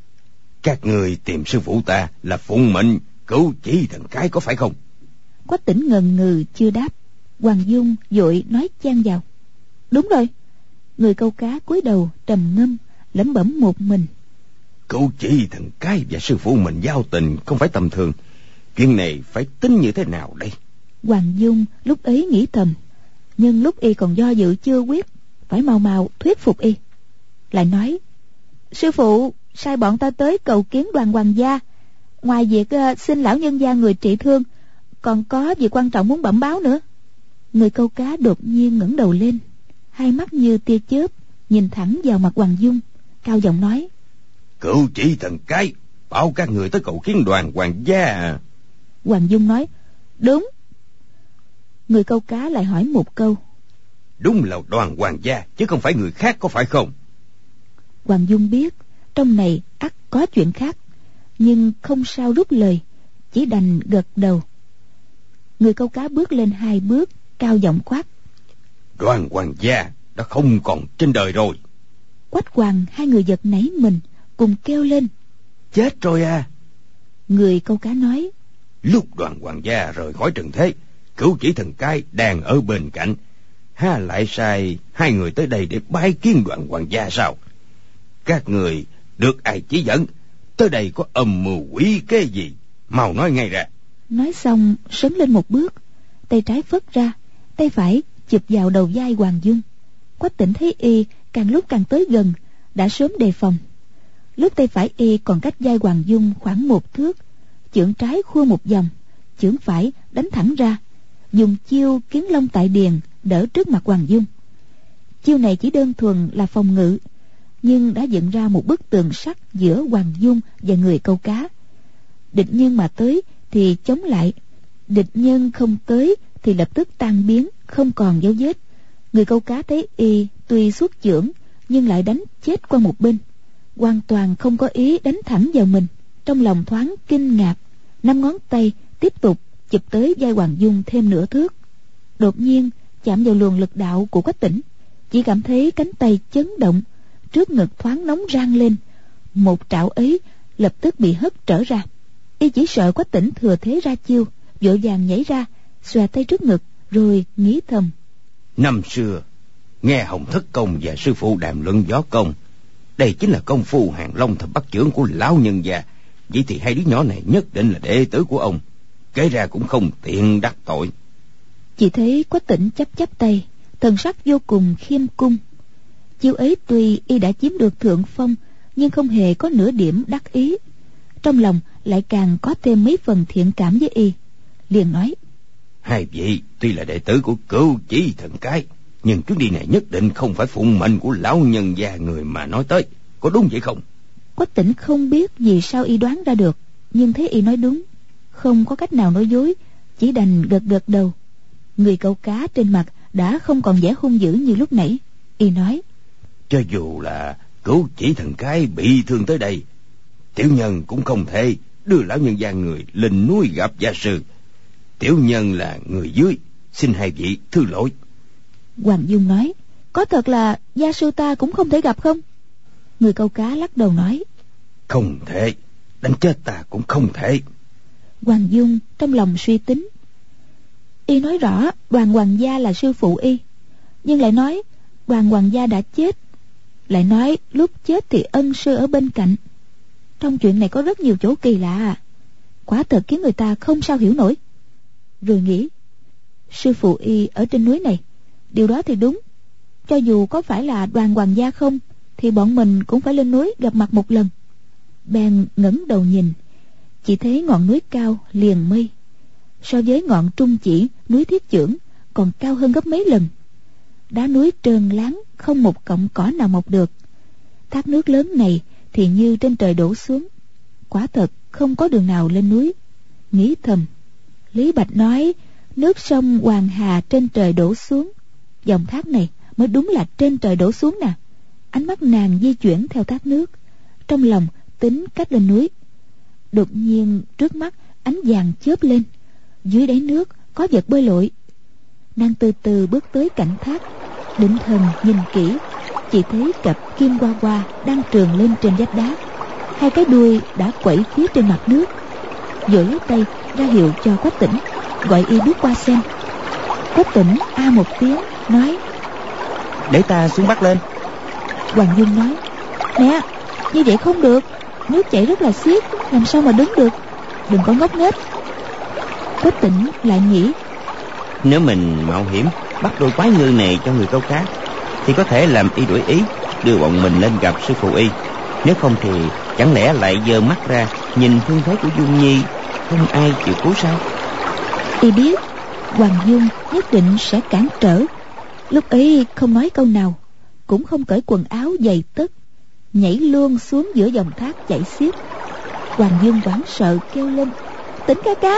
Các người tìm sư phụ ta là phụng mệnh cửu chỉ thần cái có phải không? Quách Tĩnh ngần ngừ chưa đáp. Hoàng Dung vội nói chen vào: Đúng rồi. Người câu cá cúi đầu trầm ngâm, lẩm bẩm một mình: Cửu chỉ thần cái và sư phụ mình giao tình không phải tầm thường, chuyện này phải tính như thế nào đây? Hoàng Dung lúc ấy nghĩ thầm, nhưng lúc Y còn do dự chưa quyết, phải mau mau thuyết phục Y. Lại nói: Sư phụ sai bọn ta tới cầu kiến Đoàn hoàng gia, ngoài việc uh, xin lão nhân gia người trị thương, còn có việc quan trọng muốn bẩm báo nữa. Người câu cá đột nhiên ngẩng đầu lên, hai mắt như tia chớp nhìn thẳng vào mặt Hoàng Dung, cao giọng nói: Cửu chỉ thần cái bảo các người tới cầu kiến Đoàn hoàng gia à? Hoàng Dung nói: Đúng. Người câu cá lại hỏi một câu: Đúng là Đoàn hoàng gia chứ không phải người khác có phải không? Hoàng Dung biết trong này ắt có chuyện khác, nhưng không sao rút lời, chỉ đành gật đầu. Người câu cá bước lên hai bước, cao giọng quát: Đoàn hoàng gia đã không còn trên đời rồi. Quách Hoàng hai người giật nảy mình, cùng kêu lên: Chết rồi à? Người câu cá nói: Lúc Đoàn hoàng gia rời khỏi trần thế, cửu chỉ thần cái đang ở bên cạnh, ha lại sai hai người tới đây để bái kiến Đoàn hoàng gia sao? Các người được ai chỉ dẫn tới đây có âm mưu quỷ kế gì? Mau nói ngay ra. Nói xong sấn lên một bước, tay trái phất ra, tay phải chụp vào đầu vai Hoàng Dung. Quách Tĩnh thấy Y càng lúc càng tới gần, đã sớm đề phòng. Lúc tay phải Y còn cách vai Hoàng Dung khoảng một thước, chưởng trái khua một vòng, chưởng phải đánh thẳng ra, dùng chiêu kiến long tại điền đỡ trước mặt Hoàng Dung. Chiêu này chỉ đơn thuần là phòng ngự, nhưng đã dựng ra một bức tường sắt giữa Hoàng Dung và người câu cá. Địch nhân mà tới thì chống lại, địch nhân không tới thì lập tức tan biến, không còn dấu vết. Người câu cá thấy Y tuy xuất chưởng nhưng lại đánh chết qua một bên, hoàn toàn không có ý đánh thẳng vào mình. Trong lòng thoáng kinh ngạc, năm ngón tay tiếp tục chụp tới vai Hoàng Dung thêm nửa thước. Đột nhiên chạm vào luồng lực đạo của Quách Tĩnh, chỉ cảm thấy cánh tay chấn động, trước ngực thoáng nóng rang lên. Một trảo ấy lập tức bị hất trở ra. Y chỉ sợ Quách Tĩnh thừa thế ra chiêu, vội vàng nhảy ra, xòe tay trước ngực, rồi nghĩ thầm: Năm xưa nghe Hồng Thất Công và sư phụ đàm luận võ công, đây chính là công phu Hàng Long Thập Bắt Chưởng của lão nhân gia. Vậy thì hai đứa nhỏ này nhất định là đệ tử của ông, kể ra cũng không tiện đắc tội. Chỉ thấy Quách Tĩnh chắp chắp tay, thần sắc vô cùng khiêm cung. Chiêu ấy tuy y đã chiếm được thượng phong, nhưng không hề có nửa điểm đắc ý. Trong lòng lại càng có thêm mấy phần thiện cảm với y, liền nói: Hai vị tuy là đệ tử của Cửu Chỉ Thần Cái, nhưng chuyến đi này nhất định không phải phụng mệnh của lão nhân gia người mà nói tới, có đúng vậy không? Quách Tĩnh không biết vì sao y đoán ra được, nhưng thấy y nói đúng, không có cách nào nói dối, chỉ đành gật gật đầu. Người câu cá trên mặt đã không còn vẻ hung dữ như lúc nãy. Y nói: Cho dù là Cửu Chỉ Thần Cái bị thương tới đây, tiểu nhân cũng không thể đưa lão nhân gia người lên núi gặp gia sư. Tiểu nhân là người dưới, xin hai vị thứ lỗi. Hoàng Dung nói: Có thật là gia sư ta cũng không thể gặp không? Người câu cá lắc đầu nói: Không thể, đánh chết ta cũng không thể. Hoàng Dung trong lòng suy tính. Y nói rõ Đoàn Hoàng gia là sư phụ y, nhưng lại nói Đoàn Hoàng gia đã chết, lại nói lúc chết thì ân sư ở bên cạnh. Trong chuyện này có rất nhiều chỗ kỳ lạ, quả thật khiến người ta không sao hiểu nổi. Rồi nghĩ, sư phụ y ở trên núi này, điều đó thì đúng. Cho dù có phải là Đoàn Hoàng gia không, thì bọn mình cũng phải lên núi gặp mặt một lần. Bèn ngẩng đầu nhìn, chỉ thấy ngọn núi cao liền mây, so với ngọn Trung Chỉ, núi Thiết Chưởng còn cao hơn gấp mấy lần. Đá núi trơn láng, không một cọng cỏ nào mọc được. Thác nước lớn này thì như trên trời đổ xuống, quả thật không có đường nào lên núi. Nghĩ thầm, Lý Bạch nói nước sông Hoàng Hà trên trời đổ xuống, dòng thác này mới đúng là trên trời đổ xuống nè. Ánh mắt nàng di chuyển theo thác nước, trong lòng tính cách lên núi. Đột nhiên trước mắt ánh vàng chớp lên, dưới đáy nước có vật bơi lội. Nàng từ từ bước tới cạnh thác, định thần nhìn kỹ, chỉ thấy cặp kim hoa hoa đang trườn lên trên vách đá, hai cái đuôi đã quẩy phía trên mặt nước. Vội lấy tay ra hiệu cho Quách Tĩnh, gọi y bước qua xem. Quách Tĩnh a một tiếng nói: Để ta xuống bắt lên. Hoàng Dung nói: Nè, như vậy không được, nước chảy rất là xiết, làm sao mà đứng được, đừng có ngốc nghếch. Quách Tĩnh lại nghĩ, nếu mình mạo hiểm bắt đôi quái ngư này cho người câu cá, thì có thể làm y đổi ý, đưa bọn mình lên gặp sư phụ y. Nếu không thì chẳng lẽ lại giơ mắt ra nhìn thương thế của Dung Nhi, không ai chịu cứu sao? Y biết Hoàng Dung nhất định sẽ cản trở, lúc ấy không nói câu nào, cũng không cởi quần áo giày tất, nhảy luôn xuống giữa dòng thác chảy xiết. Hoàng Dung hoảng sợ kêu lên: Tĩnh ca ca!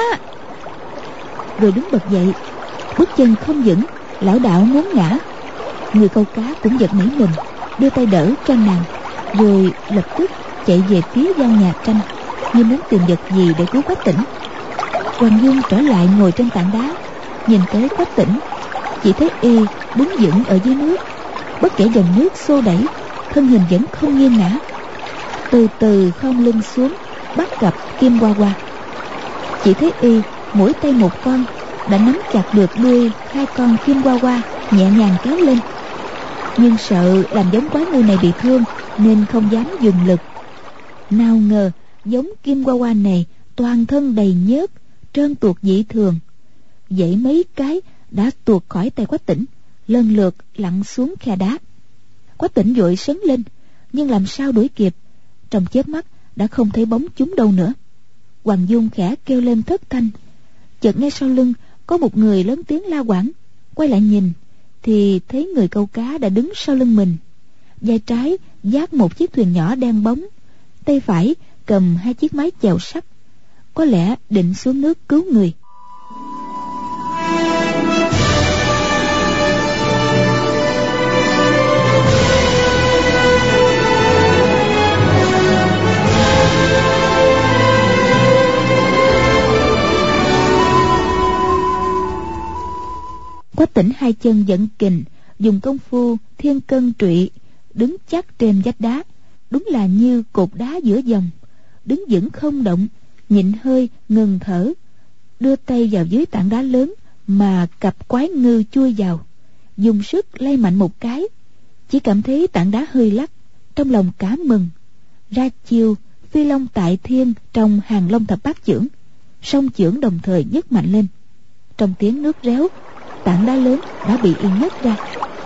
Rồi đứng bật dậy, bước chân không vững, lảo đảo muốn ngã. Người câu cá cũng giật nảy mình, đưa tay đỡ cho nàng, rồi lập tức chạy về phía gian nhà tranh, như muốn tìm vật gì để cứu Quách Tĩnh. Hoàng Dung trở lại ngồi trên tảng đá, nhìn tới Quách Tĩnh, chỉ thấy y đứng vững ở dưới nước, bất kể dòng nước xô đẩy, thân hình vẫn không nghiêng ngã. Từ từ khom lưng xuống, bắt gặp kim hoa hoa. Chỉ thấy y mỗi tay một con, đã nắm chặt được đuôi hai con kim hoa hoa, nhẹ nhàng kéo lên. Nhưng sợ làm giống quái ngư này bị thương, nên không dám dùng lực. Nào ngờ giống kim hoa hoa này toàn thân đầy nhớt, trơn tuột dị thường, dãy mấy cái đã tuột khỏi tay Quách Tĩnh, lần lượt lặn xuống khe đá. Quách Tĩnh vội sấn lên, nhưng làm sao đuổi kịp, trong chớp mắt đã không thấy bóng chúng đâu nữa. Hoàng Dung khẽ kêu lên thất thanh, chợt nghe sau lưng có một người lớn tiếng la quảng. Quay lại nhìn thì thấy người câu cá đã đứng sau lưng mình, vai trái vác một chiếc thuyền nhỏ đen bóng, tay phải cầm hai chiếc mái chèo sắt, có lẽ định xuống nước cứu người. Quách Tĩnh hai chân dẫn kình, dùng công phu thiên cân trụy, đứng chắc trên vách đá, đúng là như cột đá giữa dòng, đứng vững không động, nhịn hơi ngừng thở, đưa tay vào dưới tảng đá lớn mà cặp quái ngư chui vào, dùng sức lay mạnh một cái, chỉ cảm thấy tảng đá hơi lắc, trong lòng cả mừng, ra chiêu phi long tại thiên trong hàng long thập bát chưởng, song chưởng đồng thời nhấc mạnh lên. Trong tiếng nước réo, tảng đá lớn đã bị y nhấc ra.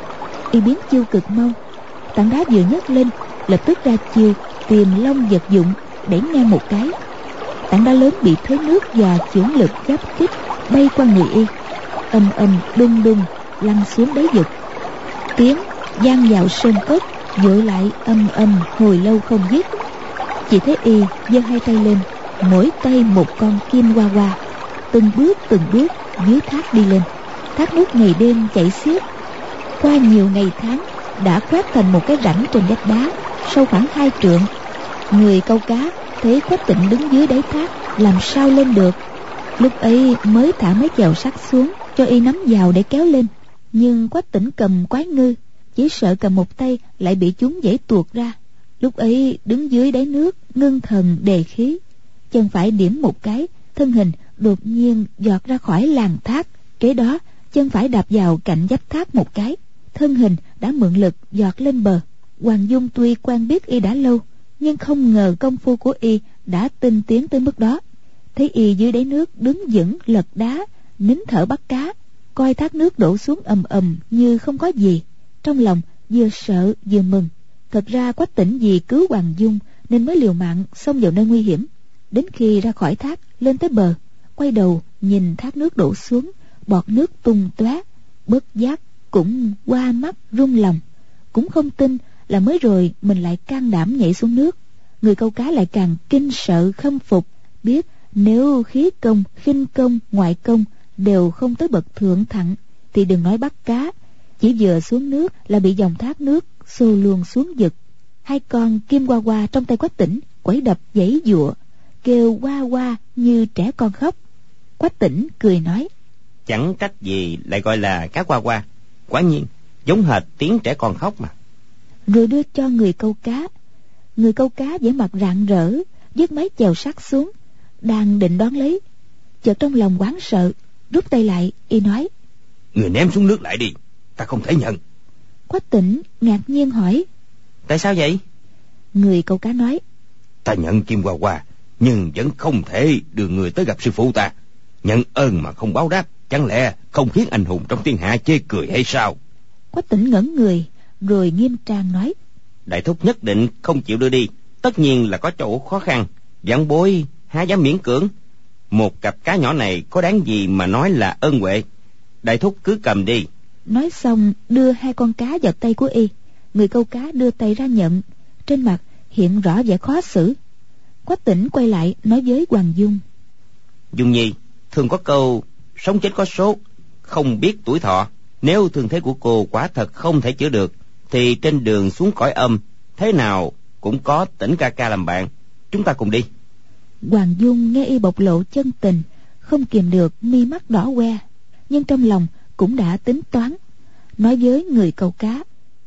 Y biến chiêu cực mau, tảng đá vừa nhấc lên lập tức ra chiêu tìm long vật dụng, đẩy ngang một cái. Tảng đá lớn bị thế nước và chưởng lực giáp kích bay qua người y, ầm ầm đung đung lăn xuống đáy vực. Tiếng vang vào sơn cốc, dội lại âm âm hồi lâu không dứt. Chỉ thấy y giơ hai tay lên, mỗi tay một con kim hoa hoa, từng bước từng bước dưới thác đi lên. Thác nước ngày đêm chảy xiết, qua nhiều ngày tháng đã khoét thành một cái rãnh trên vách đá sâu khoảng hai trượng. Người câu cá thấy Quách Tĩnh đứng dưới đáy thác làm sao lên được, lúc ấy mới thả mấy chèo sắt xuống cho y nắm vào để kéo lên. Nhưng Quách Tĩnh cầm quái ngư, chỉ sợ cầm một tay lại bị chúng giãy tuột ra. Lúc ấy đứng dưới đáy nước ngưng thần đề khí, chân phải điểm một cái, thân hình đột nhiên giọt ra khỏi làn thác. Kế đó chân phải đạp vào cạnh vách thác một cái, thân hình đã mượn lực giọt lên bờ. Hoàng Dung tuy quen biết y đã lâu, nhưng không ngờ công phu của y đã tinh tiến tới mức đó. Thấy y dưới đáy nước đứng vững lật đá, nín thở bắt cá, coi thác nước đổ xuống ầm ầm như không có gì, trong lòng vừa sợ vừa mừng. Thật ra Quách Tĩnh vì cứu Hoàng Dung nên mới liều mạng xông vào nơi nguy hiểm. Đến khi ra khỏi thác lên tới bờ, quay đầu nhìn thác nước đổ xuống, bọt nước tung tóe, bất giác cũng qua mắt rung lòng, cũng không tin là mới rồi mình lại can đảm nhảy xuống nước. Người câu cá lại càng kinh sợ khâm phục, biết nếu khí công, khinh công, ngoại công đều không tới bậc thượng thặng thì đừng nói bắt cá, chỉ vừa xuống nước là bị dòng thác nước xô luôn xuống vực. Hai con kim hoa hoa trong tay Quách Tĩnh quẩy đập giãy giụa, kêu hoa hoa như trẻ con khóc. Quách Tĩnh cười nói: Chẳng trách gì lại gọi là cá hoa hoa, quả nhiên giống hệt tiếng trẻ con khóc mà. Rồi đưa cho người câu cá. Người câu cá vẻ mặt rạng rỡ, vứt mấy chèo sắt xuống, đang định đón lấy, chợt trong lòng hoảng sợ, rút tay lại. Y nói: Người ném xuống nước lại đi, ta không thể nhận. Quách Tĩnh ngạc nhiên hỏi: Tại sao vậy? Người câu cá nói: Ta nhận kim hoa hoa, nhưng vẫn không thể đưa người tới gặp sư phụ ta. Nhận ơn mà không báo đáp, chẳng lẽ không khiến anh hùng trong thiên hạ chê cười hay sao? Quách Tĩnh ngẩn người, rồi nghiêm trang nói: Đại thúc nhất định không chịu đưa đi, tất nhiên là có chỗ khó khăn. Vãn bối há dám miễn cưỡng. Một cặp cá nhỏ này có đáng gì mà nói là ân huệ. Đại thúc cứ cầm đi. Nói xong đưa hai con cá vào tay của y. Người câu cá đưa tay ra nhận, trên mặt hiện rõ vẻ khó xử. Quách Tĩnh quay lại nói với Hoàng Dung: Dung nhi, thường có câu sống chết có số, không biết tuổi thọ. Nếu thương thế của cô quả thật không thể chữa được, thì trên đường xuống cõi âm thế nào cũng có Tĩnh ca ca làm bạn. Chúng ta cùng đi. Hoàng Dung nghe y bộc lộ chân tình, không kìm được mi mắt đỏ que, nhưng trong lòng cũng đã tính toán, nói với người câu cá: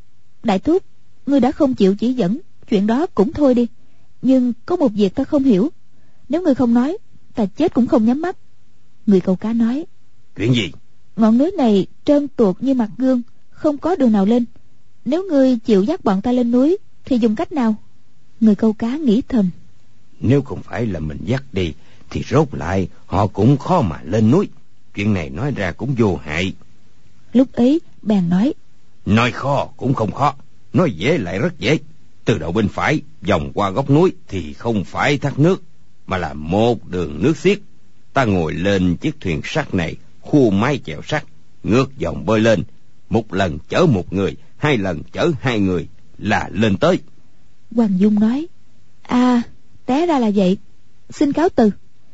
Đại thúc, ngươi đã không chịu chỉ dẫn, chuyện đó cũng thôi đi. Nhưng có một việc ta không hiểu, nếu ngươi không nói, ta chết cũng không nhắm mắt. Người câu cá nói: Chuyện gì? Ngọn núi này trơn tuột như mặt gương, không có đường nào lên. Nếu ngươi chịu dắt bọn ta lên núi thì dùng cách nào? Người câu cá nghĩ thầm: Nếu không phải là mình dắt đi thì rốt lại họ cũng khó mà lên núi. Chuyện này nói ra cũng vô hại. Lúc ấy bèn nói: Nói khó cũng không khó, nói dễ lại rất dễ. Từ đầu bên phải vòng qua góc núi thì không phải thác nước, mà là một đường nước xiết. Ta ngồi lên chiếc thuyền sắt này, khu mái chèo sắt, ngược dòng bơi lên. Một lần chở một người, hai lần chở hai người là lên tới. Hoàng Dung nói: À, té ra là vậy, xin cáo từ.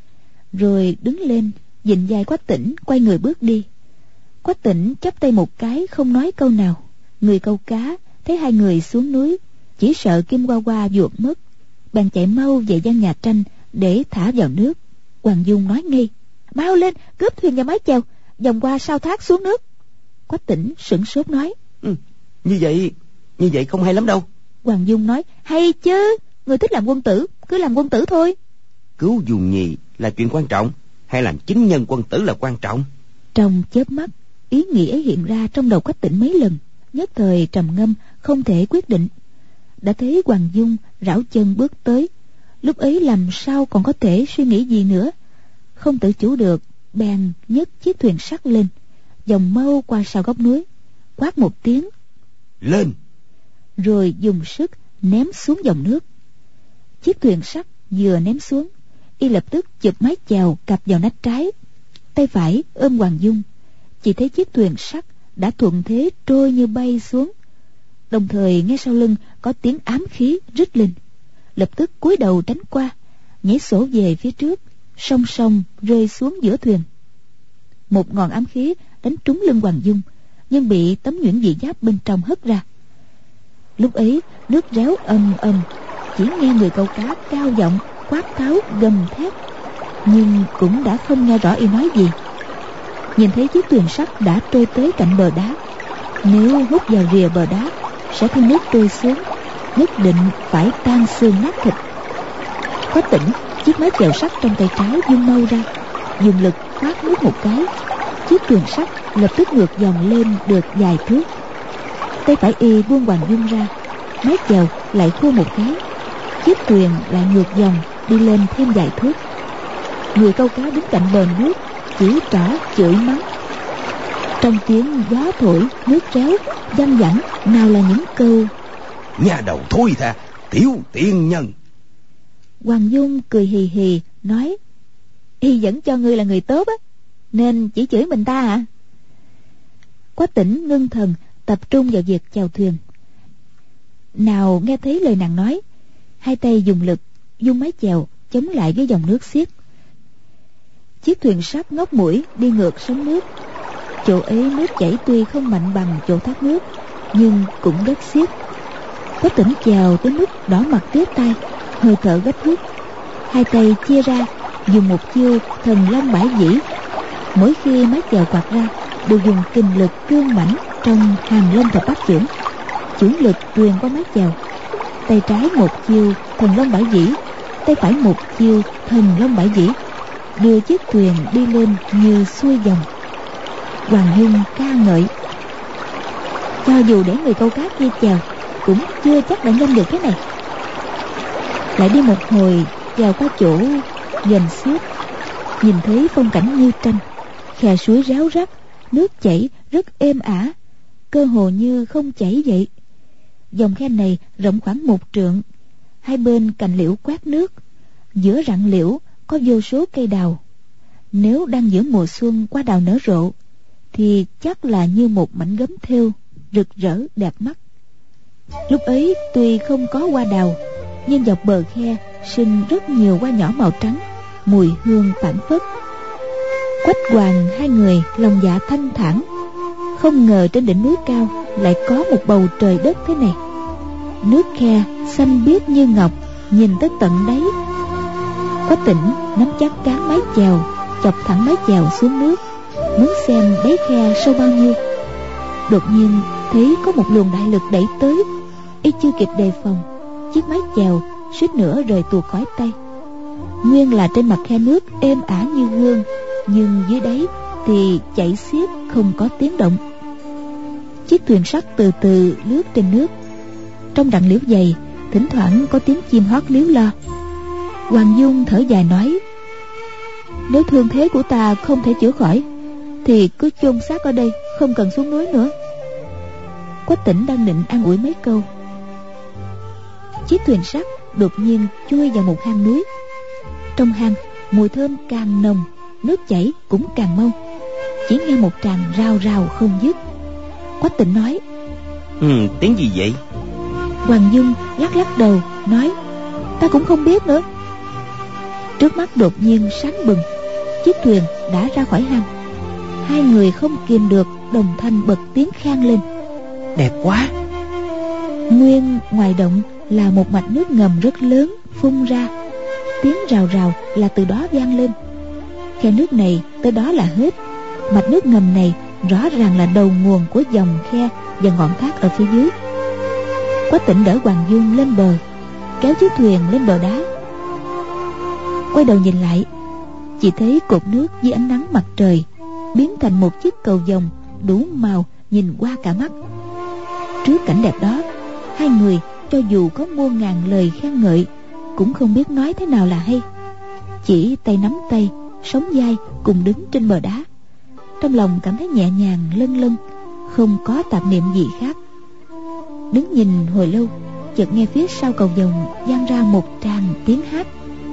Rồi đứng lên vịn vai Quách Tĩnh, quay người bước đi. Quách Tĩnh chắp tay một cái, không nói câu nào. Người câu cá thấy hai người xuống núi, chỉ sợ kim hoa hoa vuột mất, bèn chạy mau về gian nhà tranh để thả vào nước. Hoàng Dung nói ngay: Mau lên, cướp thuyền và mái chèo, vòng qua sao thác xuống nước. Quách Tỉnh sửng sốt nói: ừ, Như vậy Như vậy không hay lắm đâu. Hoàng Dung nói: Hay chứ, người thích làm quân tử cứ làm quân tử thôi. Cứu Dung Nhi là chuyện quan trọng hay làm chính nhân quân tử là quan trọng? Trong chớp mắt, ý nghĩ ấy hiện ra trong đầu Quách Tỉnh mấy lần, nhất thời trầm ngâm không thể quyết định. Đã thấy Hoàng Dung rảo chân bước tới, lúc ấy làm sao còn có thể suy nghĩ gì nữa. Không tự chủ được, bèn nhấc chiếc thuyền sắt lên, dòng mau qua sau góc núi, quát một tiếng: Lên! Rồi dùng sức ném xuống dòng nước. Chiếc thuyền sắt vừa ném xuống, y lập tức chụp mái chèo cặp vào nách trái, tay phải ôm Hoàng Dung. Chỉ thấy chiếc thuyền sắt đã thuận thế trôi như bay xuống, đồng thời nghe sau lưng có tiếng ám khí rít lên, lập tức cúi đầu tránh qua, nhảy sổ về phía trước, song song rơi xuống giữa thuyền. Một ngọn ám khí đánh trúng lưng Hoàng Dung, nhưng bị tấm nhuyễn dị giáp bên trong hất ra. Lúc ấy nước réo ầm ầm, chỉ nghe người câu cá cao giọng quát tháo gầm thét, nhưng cũng đã không nghe rõ y nói gì. Nhìn thấy chiếc thuyền sắt đã trôi tới cạnh bờ đá, nếu hút vào rìa bờ đá sẽ theo nước trôi xuống, nhất định phải tan xương nát thịt. Quách Tỉnh chiếc mái chèo sắt trong tay trái vung mau ra, dùng lực khoát nước một cái, chiếc thuyền sắt lập tức ngược dòng lên được vài thước. Tay phải y buông Hoàng Dung ra, mái chèo lại khua một cái, chiếc thuyền lại ngược dòng đi lên thêm vài thước. Người câu cá đứng cạnh bờ nước chỉ trỏ chửi mắng. Trong tiếng gió thổi nước réo văng vẳng, nào là những câu: Nhà đầu thôi tha, tiểu tiên nhân. Hoàng Dung cười hì hì nói: Y vẫn cho ngươi là người tốt á, nên chỉ chửi mình ta à? Quách Tỉnh ngưng thần tập trung vào việc chèo thuyền. Nào nghe thấy lời nàng nói, hai tay dùng lực dung mái chèo chống lại với dòng nước xiết. Chiếc thuyền sắt ngóc mũi đi ngược sóng nước. Chỗ ấy nước chảy tuy không mạnh bằng chỗ thác nước, nhưng cũng rất xiết. Quách Tỉnh chèo tới mức đỏ mặt tía tai, hơi thở gấp rút. Hai tay chia ra dùng một chiêu thần long bãi dĩ. Mỗi khi mái chèo quạt ra đều dùng kình lực cương mãnh trong hàm long thập bát chưởng, chưởng lực truyền qua mái chèo. Tay trái một chiêu thần long bãi dĩ, tay phải một chiêu thần long bãi dĩ, đưa chiếc thuyền đi lên như xuôi dòng. Hoàng Dung ca ngợi: Cho dù để người câu cá kia chèo cũng chưa chắc đã nhanh được thế này. Lại đi một hồi vào qua chỗ dầm xiết, nhìn thấy phong cảnh như tranh, khe suối ráo rắt, nước chảy rất êm ả, cơ hồ như không chảy vậy. Dòng khe này rộng khoảng một trượng, hai bên cành liễu quét nước, giữa rặng liễu có vô số cây đào. Nếu đang giữa mùa xuân hoa đào nở rộ thì chắc là như một mảnh gấm thêu rực rỡ đẹp mắt. Lúc ấy tuy không có hoa đào, nhưng dọc bờ khe sinh rất nhiều hoa nhỏ màu trắng, mùi hương phảng phất. Quách Hoàng hai người lòng dạ thanh thản, không ngờ trên đỉnh núi cao lại có một bầu trời đất thế này. Nước khe xanh biếc như ngọc, nhìn tới tận đáy. Quách Tỉnh nắm chắc cán mái chèo, chọc thẳng mái chèo xuống nước, muốn xem đáy khe sâu bao nhiêu. Đột nhiên thấy có một luồng đại lực đẩy tới, y chưa kịp đề phòng, chiếc mái chèo suýt nữa rời tuột khỏi tay. Nguyên là trên mặt khe nước êm ả như gương, nhưng dưới đáy thì chảy xiết không có tiếng động. Chiếc thuyền sắt từ từ lướt trên nước. Trong rặng liễu dày thỉnh thoảng có tiếng chim hót líu lo. Hoàng Dung thở dài nói: Nếu thương thế của ta không thể chữa khỏi thì cứ chôn xác ở đây, không cần xuống núi nữa. Quách Tỉnh đang định an ủi mấy câu, chiếc thuyền sắt đột nhiên chui vào một hang núi. Trong hang mùi thơm càng nồng, nước chảy cũng càng mau, chỉ nghe một tràng rào rào không dứt. Quách Tỉnh nói: Ừ, tiếng gì vậy? Hoàng Dung lắc lắc đầu nói: Ta cũng không biết nữa. Trước mắt đột nhiên sáng bừng, chiếc thuyền đã ra khỏi hang. Hai người không kìm được đồng thanh bật tiếng khen lên: Đẹp quá! Nguyên ngoài động là một mạch nước ngầm rất lớn phun ra, tiếng rào rào là từ đó vang lên. Khe nước này tới đó là hết. Mạch nước ngầm này rõ ràng là đầu nguồn của dòng khe và ngọn thác ở phía dưới. Quách Tĩnh đỡ Hoàng Dung lên bờ, kéo chiếc thuyền lên bờ đá. Quay đầu nhìn lại, chỉ thấy cột nước dưới ánh nắng mặt trời biến thành một chiếc cầu vồng đủ màu nhìn qua cả mắt. Trước cảnh đẹp đó, hai người cho dù có muôn ngàn lời khen ngợi cũng không biết nói thế nào là hay, chỉ tay nắm tay, sóng vai cùng đứng trên bờ đá. Trong lòng cảm thấy nhẹ nhàng lâng lâng, không có tạp niệm gì khác. Đứng nhìn hồi lâu, chợt nghe phía sau cầu vồng vang ra một tràng tiếng hát.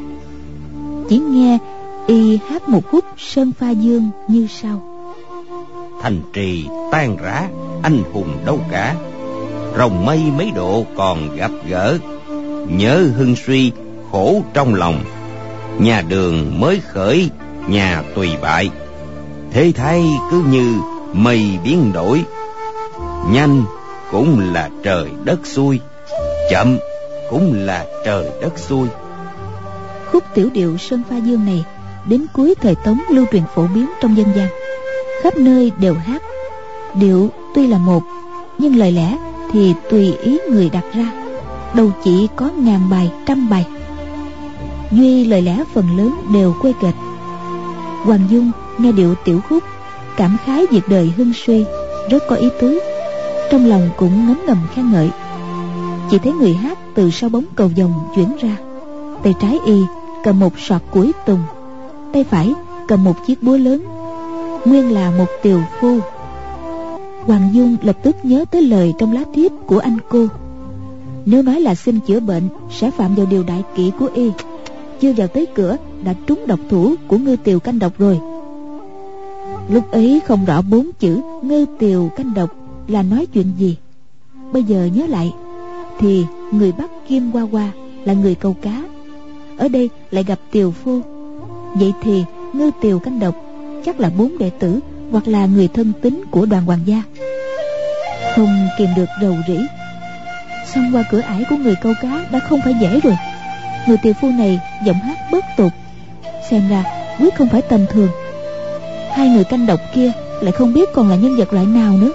Chỉ nghe y hát một khúc Sơn Pha Dương như sau: Thành trì tan rã, anh hùng đâu cả, rồng mây mấy độ còn gặp gỡ, nhớ hưng suy khổ trong lòng, nhà đường mới khởi nhà tùy bại, thế thái cứ như mây biến đổi, nhanh cũng là trời đất xuôi, chậm cũng là trời đất xuôi. Khúc tiểu điệu Sơn Pha Dương này đến cuối thời Tống lưu truyền phổ biến trong dân gian, khắp nơi đều hát. Điệu tuy là một, nhưng lời lẽ thì tùy ý người đặt ra, đâu chỉ có ngàn bài trăm bài. Duy lời lẽ phần lớn đều quê kệch. Hoàng Dung nghe điệu tiểu khúc, cảm khái việc đời hưng suy, rất có ý tứ, trong lòng cũng ngấm ngầm khen ngợi. Chỉ thấy người hát từ sau bóng cầu vồng chuyển ra, tay trái y cầm một sọt củi tùng, tay phải cầm một chiếc búa lớn, nguyên là một tiều phu. Hoàng Dung lập tức nhớ tới lời trong lá thiếp của anh cô: nếu nói là xin chữa bệnh sẽ phạm vào điều đại kỵ của y, chưa vào tới cửa đã trúng độc thủ của ngư tiều canh độc rồi. Lúc ấy không rõ bốn chữ ngư tiều canh độc là nói chuyện gì, bây giờ nhớ lại thì người bắt Kim Hoa Hoa là người câu cá, ở đây lại gặp tiều phu, vậy thì ngư tiều canh độc chắc là bốn đệ tử hoặc là người thân tín của Đoàn Hoàng gia. Không kìm được rầu rĩ, xông qua cửa ải của người câu cá đã không phải dễ rồi. Người tiều phu này giọng hát bất tục, xem ra quyết không phải tầm thường. Hai người canh độc kia lại không biết còn là nhân vật loại nào nữa.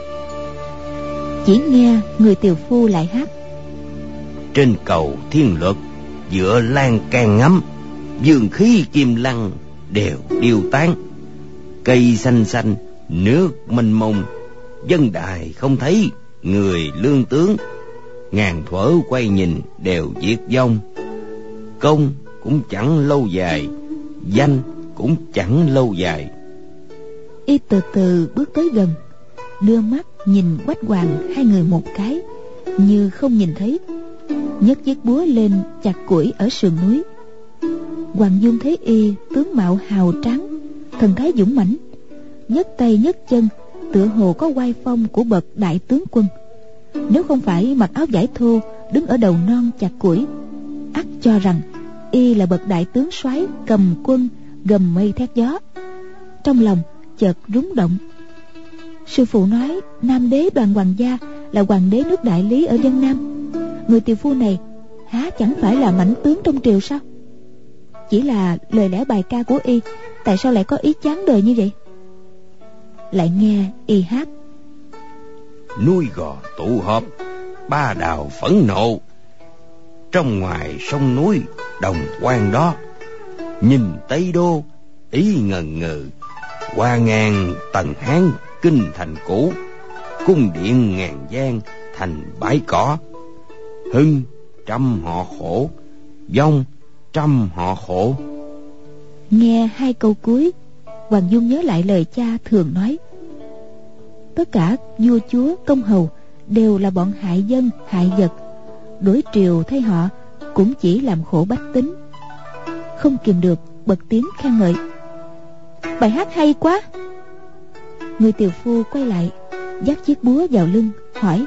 Chỉ nghe người tiều phu lại hát: Trên cầu thiên luật giữa lan can ngắm, dương khí kim lăng đều tiêu tán, cây xanh xanh nước mênh mông, dân đài không thấy người lương tướng, ngàn thuở quay nhìn đều diệt vong, công cũng chẳng lâu dài, danh cũng chẳng lâu dài. Y từ từ bước tới gần, đưa mắt nhìn Quách Hoàng hai người một cái như không nhìn thấy, nhấc chiếc búa lên chặt củi ở sườn núi. Hoàng Dung thấy y tướng mạo hào tráng, thần thái dũng mãnh, nhấc tay nhấc chân tựa hồ có oai phong của bậc đại tướng quân. Nếu không phải mặc áo vải thô đứng ở đầu non chặt củi, ắt cho rằng y là bậc đại tướng soái cầm quân gầm mây thét gió. Trong lòng chợt rúng động. Sư phụ nói Nam đế Đoàn Hoàng gia là hoàng đế nước Đại Lý ở Vân Nam, người tiều phu này há chẳng phải là mãnh tướng trong triều sao? Chỉ là lời lẽ bài ca của y, tại sao lại có ý chán đời như vậy? Lại nghe y hát: Núi gò tụ họp, ba đào phẫn nộ, trong ngoài sông núi đồng quan đó, nhìn Tây Đô ý ngần ngừ, qua ngàn tầng hán kinh thành cũ, cung điện ngàn gian thành bãi cỏ, hưng trăm họ khổ, vong trăm họ khổ. Nghe hai câu cuối, Hoàng Dung nhớ lại lời cha thường nói: tất cả vua chúa công hầu đều là bọn hại dân hại vật, đối triều thay họ cũng chỉ làm khổ bách tính. Không kìm được bật tiếng khen ngợi: bài hát hay quá. Người tiều phu quay lại, dắt chiếc búa vào lưng, hỏi: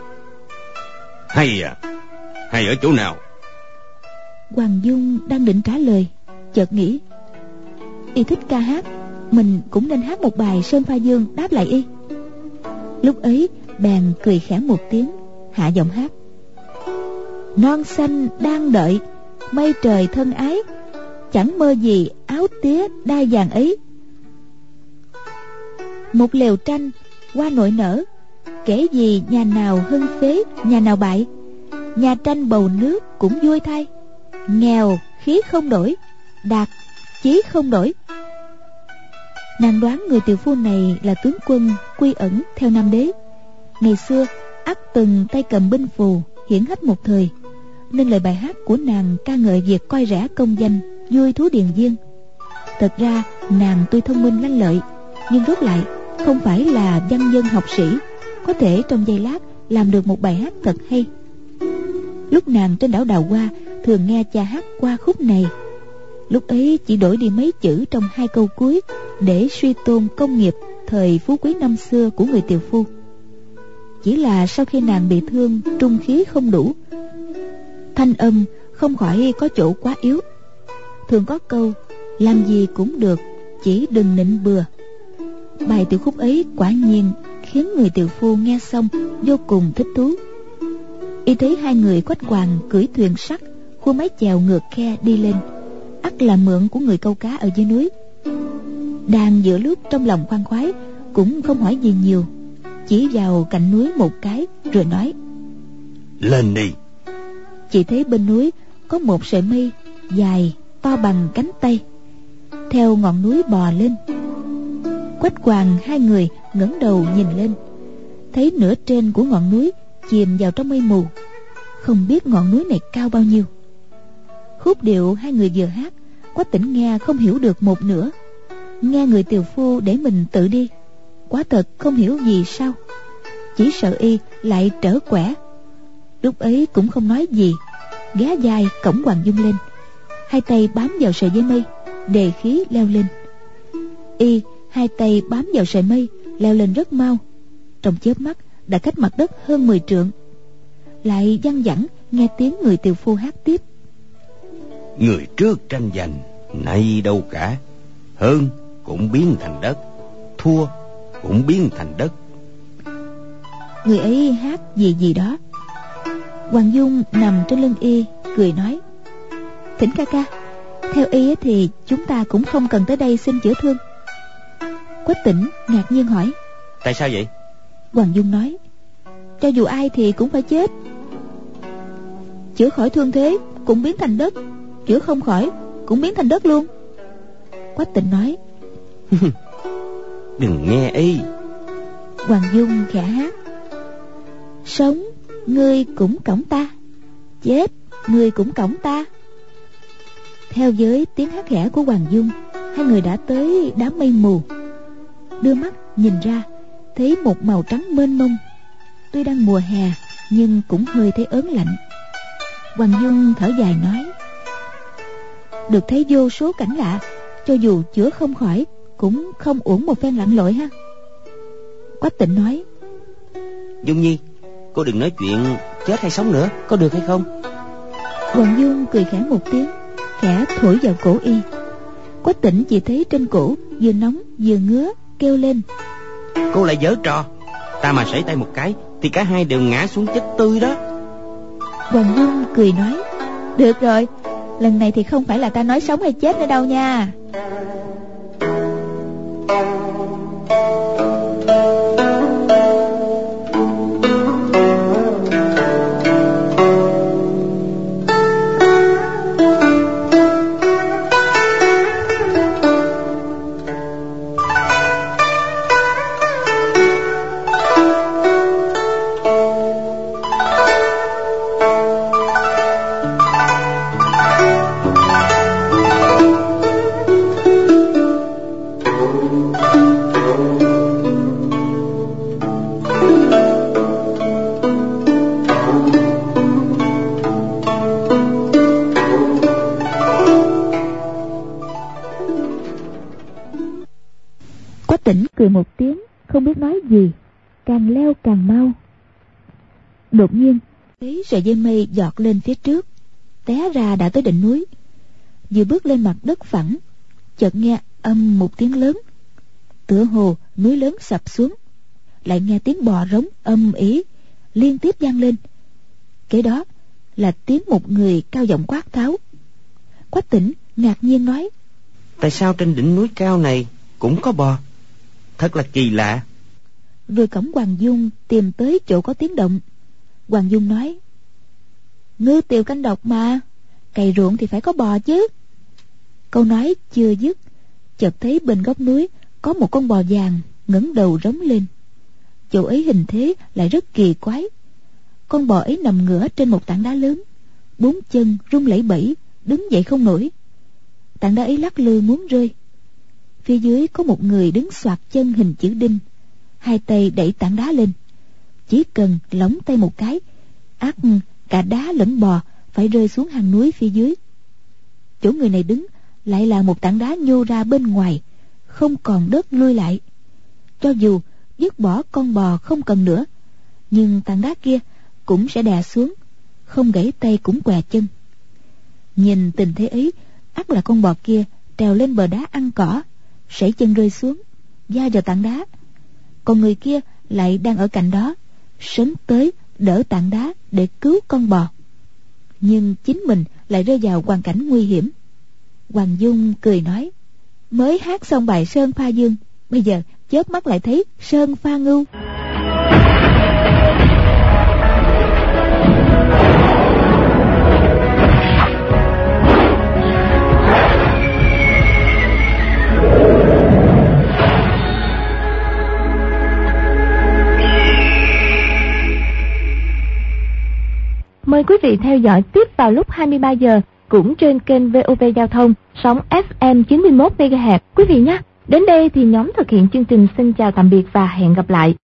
Hay à? Hay ở chỗ nào? Hoàng Dung đang định trả lời, chợt nghĩ y thích ca hát, mình cũng nên hát một bài Sơn Pha Dương đáp lại y. Lúc ấy bèn cười khẽ một tiếng, hạ giọng hát: non xanh đang đợi, mây trời thân ái, chẳng mơ gì áo tía đai vàng ấy. Một lều tranh hoa nội nở, kể gì nhà nào hưng phế, nhà nào bại. Nhà tranh bầu nước cũng vui thay. Nghèo khí không đổi, đạt chí không đổi. Nàng đoán người tiều phu này là tướng quân quy ẩn theo Nam Đế. Ngày xưa ắt từng tay cầm binh phù, hiển hách một thời, nên lời bài hát của nàng ca ngợi việc coi rẻ công danh, vui thú điền viên. Thật ra nàng tuy thông minh lanh lợi, nhưng rốt lại không phải là văn nhân học sĩ, có thể trong giây lát làm được một bài hát thật hay. Lúc nàng trên đảo Đào Hoa thường nghe cha hát qua khúc này. Lúc ấy chỉ đổi đi mấy chữ trong hai câu cuối để suy tôn công nghiệp thời phú quý năm xưa của người tiều phu. Chỉ là sau khi nàng bị thương trung khí không đủ, thanh âm không khỏi có chỗ quá yếu. Thường có câu làm gì cũng được, chỉ đừng nịnh bừa. Bài tiểu khúc ấy quả nhiên khiến người tiều phu nghe xong vô cùng thích thú. Y thấy hai người Quách Hoàng cưỡi thuyền sắt, khuôn mái chèo ngược khe đi lên, ắt là mượn của người câu cá ở dưới núi. Đang giữa lúc trong lòng khoan khoái, cũng không hỏi gì nhiều, chỉ vào cạnh núi một cái rồi nói: lên đi. Chỉ thấy bên núi có một sợi mây dài to bằng cánh tay, theo ngọn núi bò lên. Quách Hoàng hai người ngẩng đầu nhìn lên, thấy nửa trên của ngọn núi chìm vào trong mây mù, không biết ngọn núi này cao bao nhiêu. Khúc điệu hai người vừa hát, Quách Tỉnh nghe không hiểu được một nửa. Nghe người tiều phu để mình tự đi, quả thật không hiểu gì sao, chỉ sợ y lại trở quẻ. Lúc ấy cũng không nói gì, ghé vai cổng Hoàng Dung lên, hai tay bám vào sợi dây mây, đề khí leo lên. Y hai tay bám vào sợi mây, leo lên rất mau, trong chớp mắt đã cách mặt đất hơn mười trượng. Lại văng vẳng nghe tiếng người tiều phu hát tiếp: người trước tranh giành nay đâu cả, hơn cũng biến thành đất, thua cũng biến thành đất. Người ấy hát gì gì đó. Hoàng Dung nằm trên lưng y cười nói: Thỉnh ca ca, theo y thì chúng ta cũng không cần tới đây xin chữa thương. Quách Tỉnh ngạc nhiên hỏi: tại sao vậy? Hoàng Dung nói: cho dù ai thì cũng phải chết. Chữa khỏi thương thế cũng biến thành đất, chữa không khỏi cũng biến thành đất luôn. Quách Tỉnh nói: đừng nghe y. Hoàng Dung khẽ hát: sống ngươi cũng cõng ta, chết ngươi cũng cõng ta. Theo với tiếng hát khẽ của Hoàng Dung, hai người đã tới đám mây mù. Đưa mắt nhìn ra, thấy một màu trắng mênh mông. Tuy đang mùa hè nhưng cũng hơi thấy ớn lạnh. Hoàng Dung thở dài nói: được thấy vô số cảnh lạ, cho dù chữa không khỏi cũng không uổng một phen lặn lội ha. Quách Tịnh nói: Dung Nhi, cô đừng nói chuyện chết hay sống nữa, có được hay không? Hoàng Dung cười khẽ một tiếng, khẽ thổi vào cổ y. Quách Tịnh chỉ thấy trên cổ vừa nóng vừa ngứa, kêu lên: cô lại giở trò, ta mà sẩy tay một cái thì cả hai đều ngã xuống chết tươi đó. Hoàng Dung cười nói: được rồi, lần này thì không phải là ta nói sống hay chết nữa đâu nha. Cười một tiếng, không biết nói gì, càng leo càng mau. Đột nhiên thấy sợi dây mây giọt lên phía trước, té ra đã tới đỉnh núi. Vừa bước lên mặt đất phẳng, chợt nghe âm một tiếng lớn, tựa hồ núi lớn sập xuống. Lại nghe tiếng bò rống âm ỉ liên tiếp vang lên. Kế đó là tiếng một người cao giọng quát tháo. Quách Tĩnh ngạc nhiên nói: tại sao trên đỉnh núi cao này cũng có bò? Thật là kỳ lạ. rồi cõng Hoàng Dung tìm tới chỗ có tiếng động. Hoàng Dung nói: Ngư tiều canh độc mà, cày ruộng thì phải có bò chứ. Câu nói chưa dứt, chợt thấy bên góc núi có một con bò vàng ngẩng đầu rống lên. Chỗ ấy hình thế lại rất kỳ quái. Con bò ấy nằm ngửa trên một tảng đá lớn, bốn chân rung lẩy bẩy, đứng dậy không nổi. Tảng đá ấy lắc lư muốn rơi. Phía dưới có một người đứng xoạc chân hình chữ đinh, hai tay đẩy tảng đá lên. Chỉ cần lỏng tay một cái, ắt cả đá lẫn bò phải rơi xuống hang núi phía dưới. Chỗ người này đứng lại là một tảng đá nhô ra bên ngoài, không còn đất lui lại. Cho dù dứt bỏ con bò không cần nữa, nhưng tảng đá kia cũng sẽ đè xuống, không gãy tay cũng què chân. Nhìn tình thế ấy, ắt là con bò kia trèo lên bờ đá ăn cỏ, sẩy chân rơi xuống, va vào tảng đá. Còn người kia lại đang ở cạnh đó, sấn tới đỡ tảng đá để cứu con bò, nhưng chính mình lại rơi vào hoàn cảnh nguy hiểm. Hoàng Dung cười nói: Mới hát xong bài Sơn Pha Dương, bây giờ chớp mắt lại thấy Sơn Pha Ngưu. Mời quý vị theo dõi tiếp vào lúc hai mươi ba giờ cũng trên kênh vê o vê Giao thông sóng ép em chín mươi mốt mê ga héc quý vị nhé. Đến đây thì nhóm thực hiện chương trình xin chào tạm biệt và hẹn gặp lại.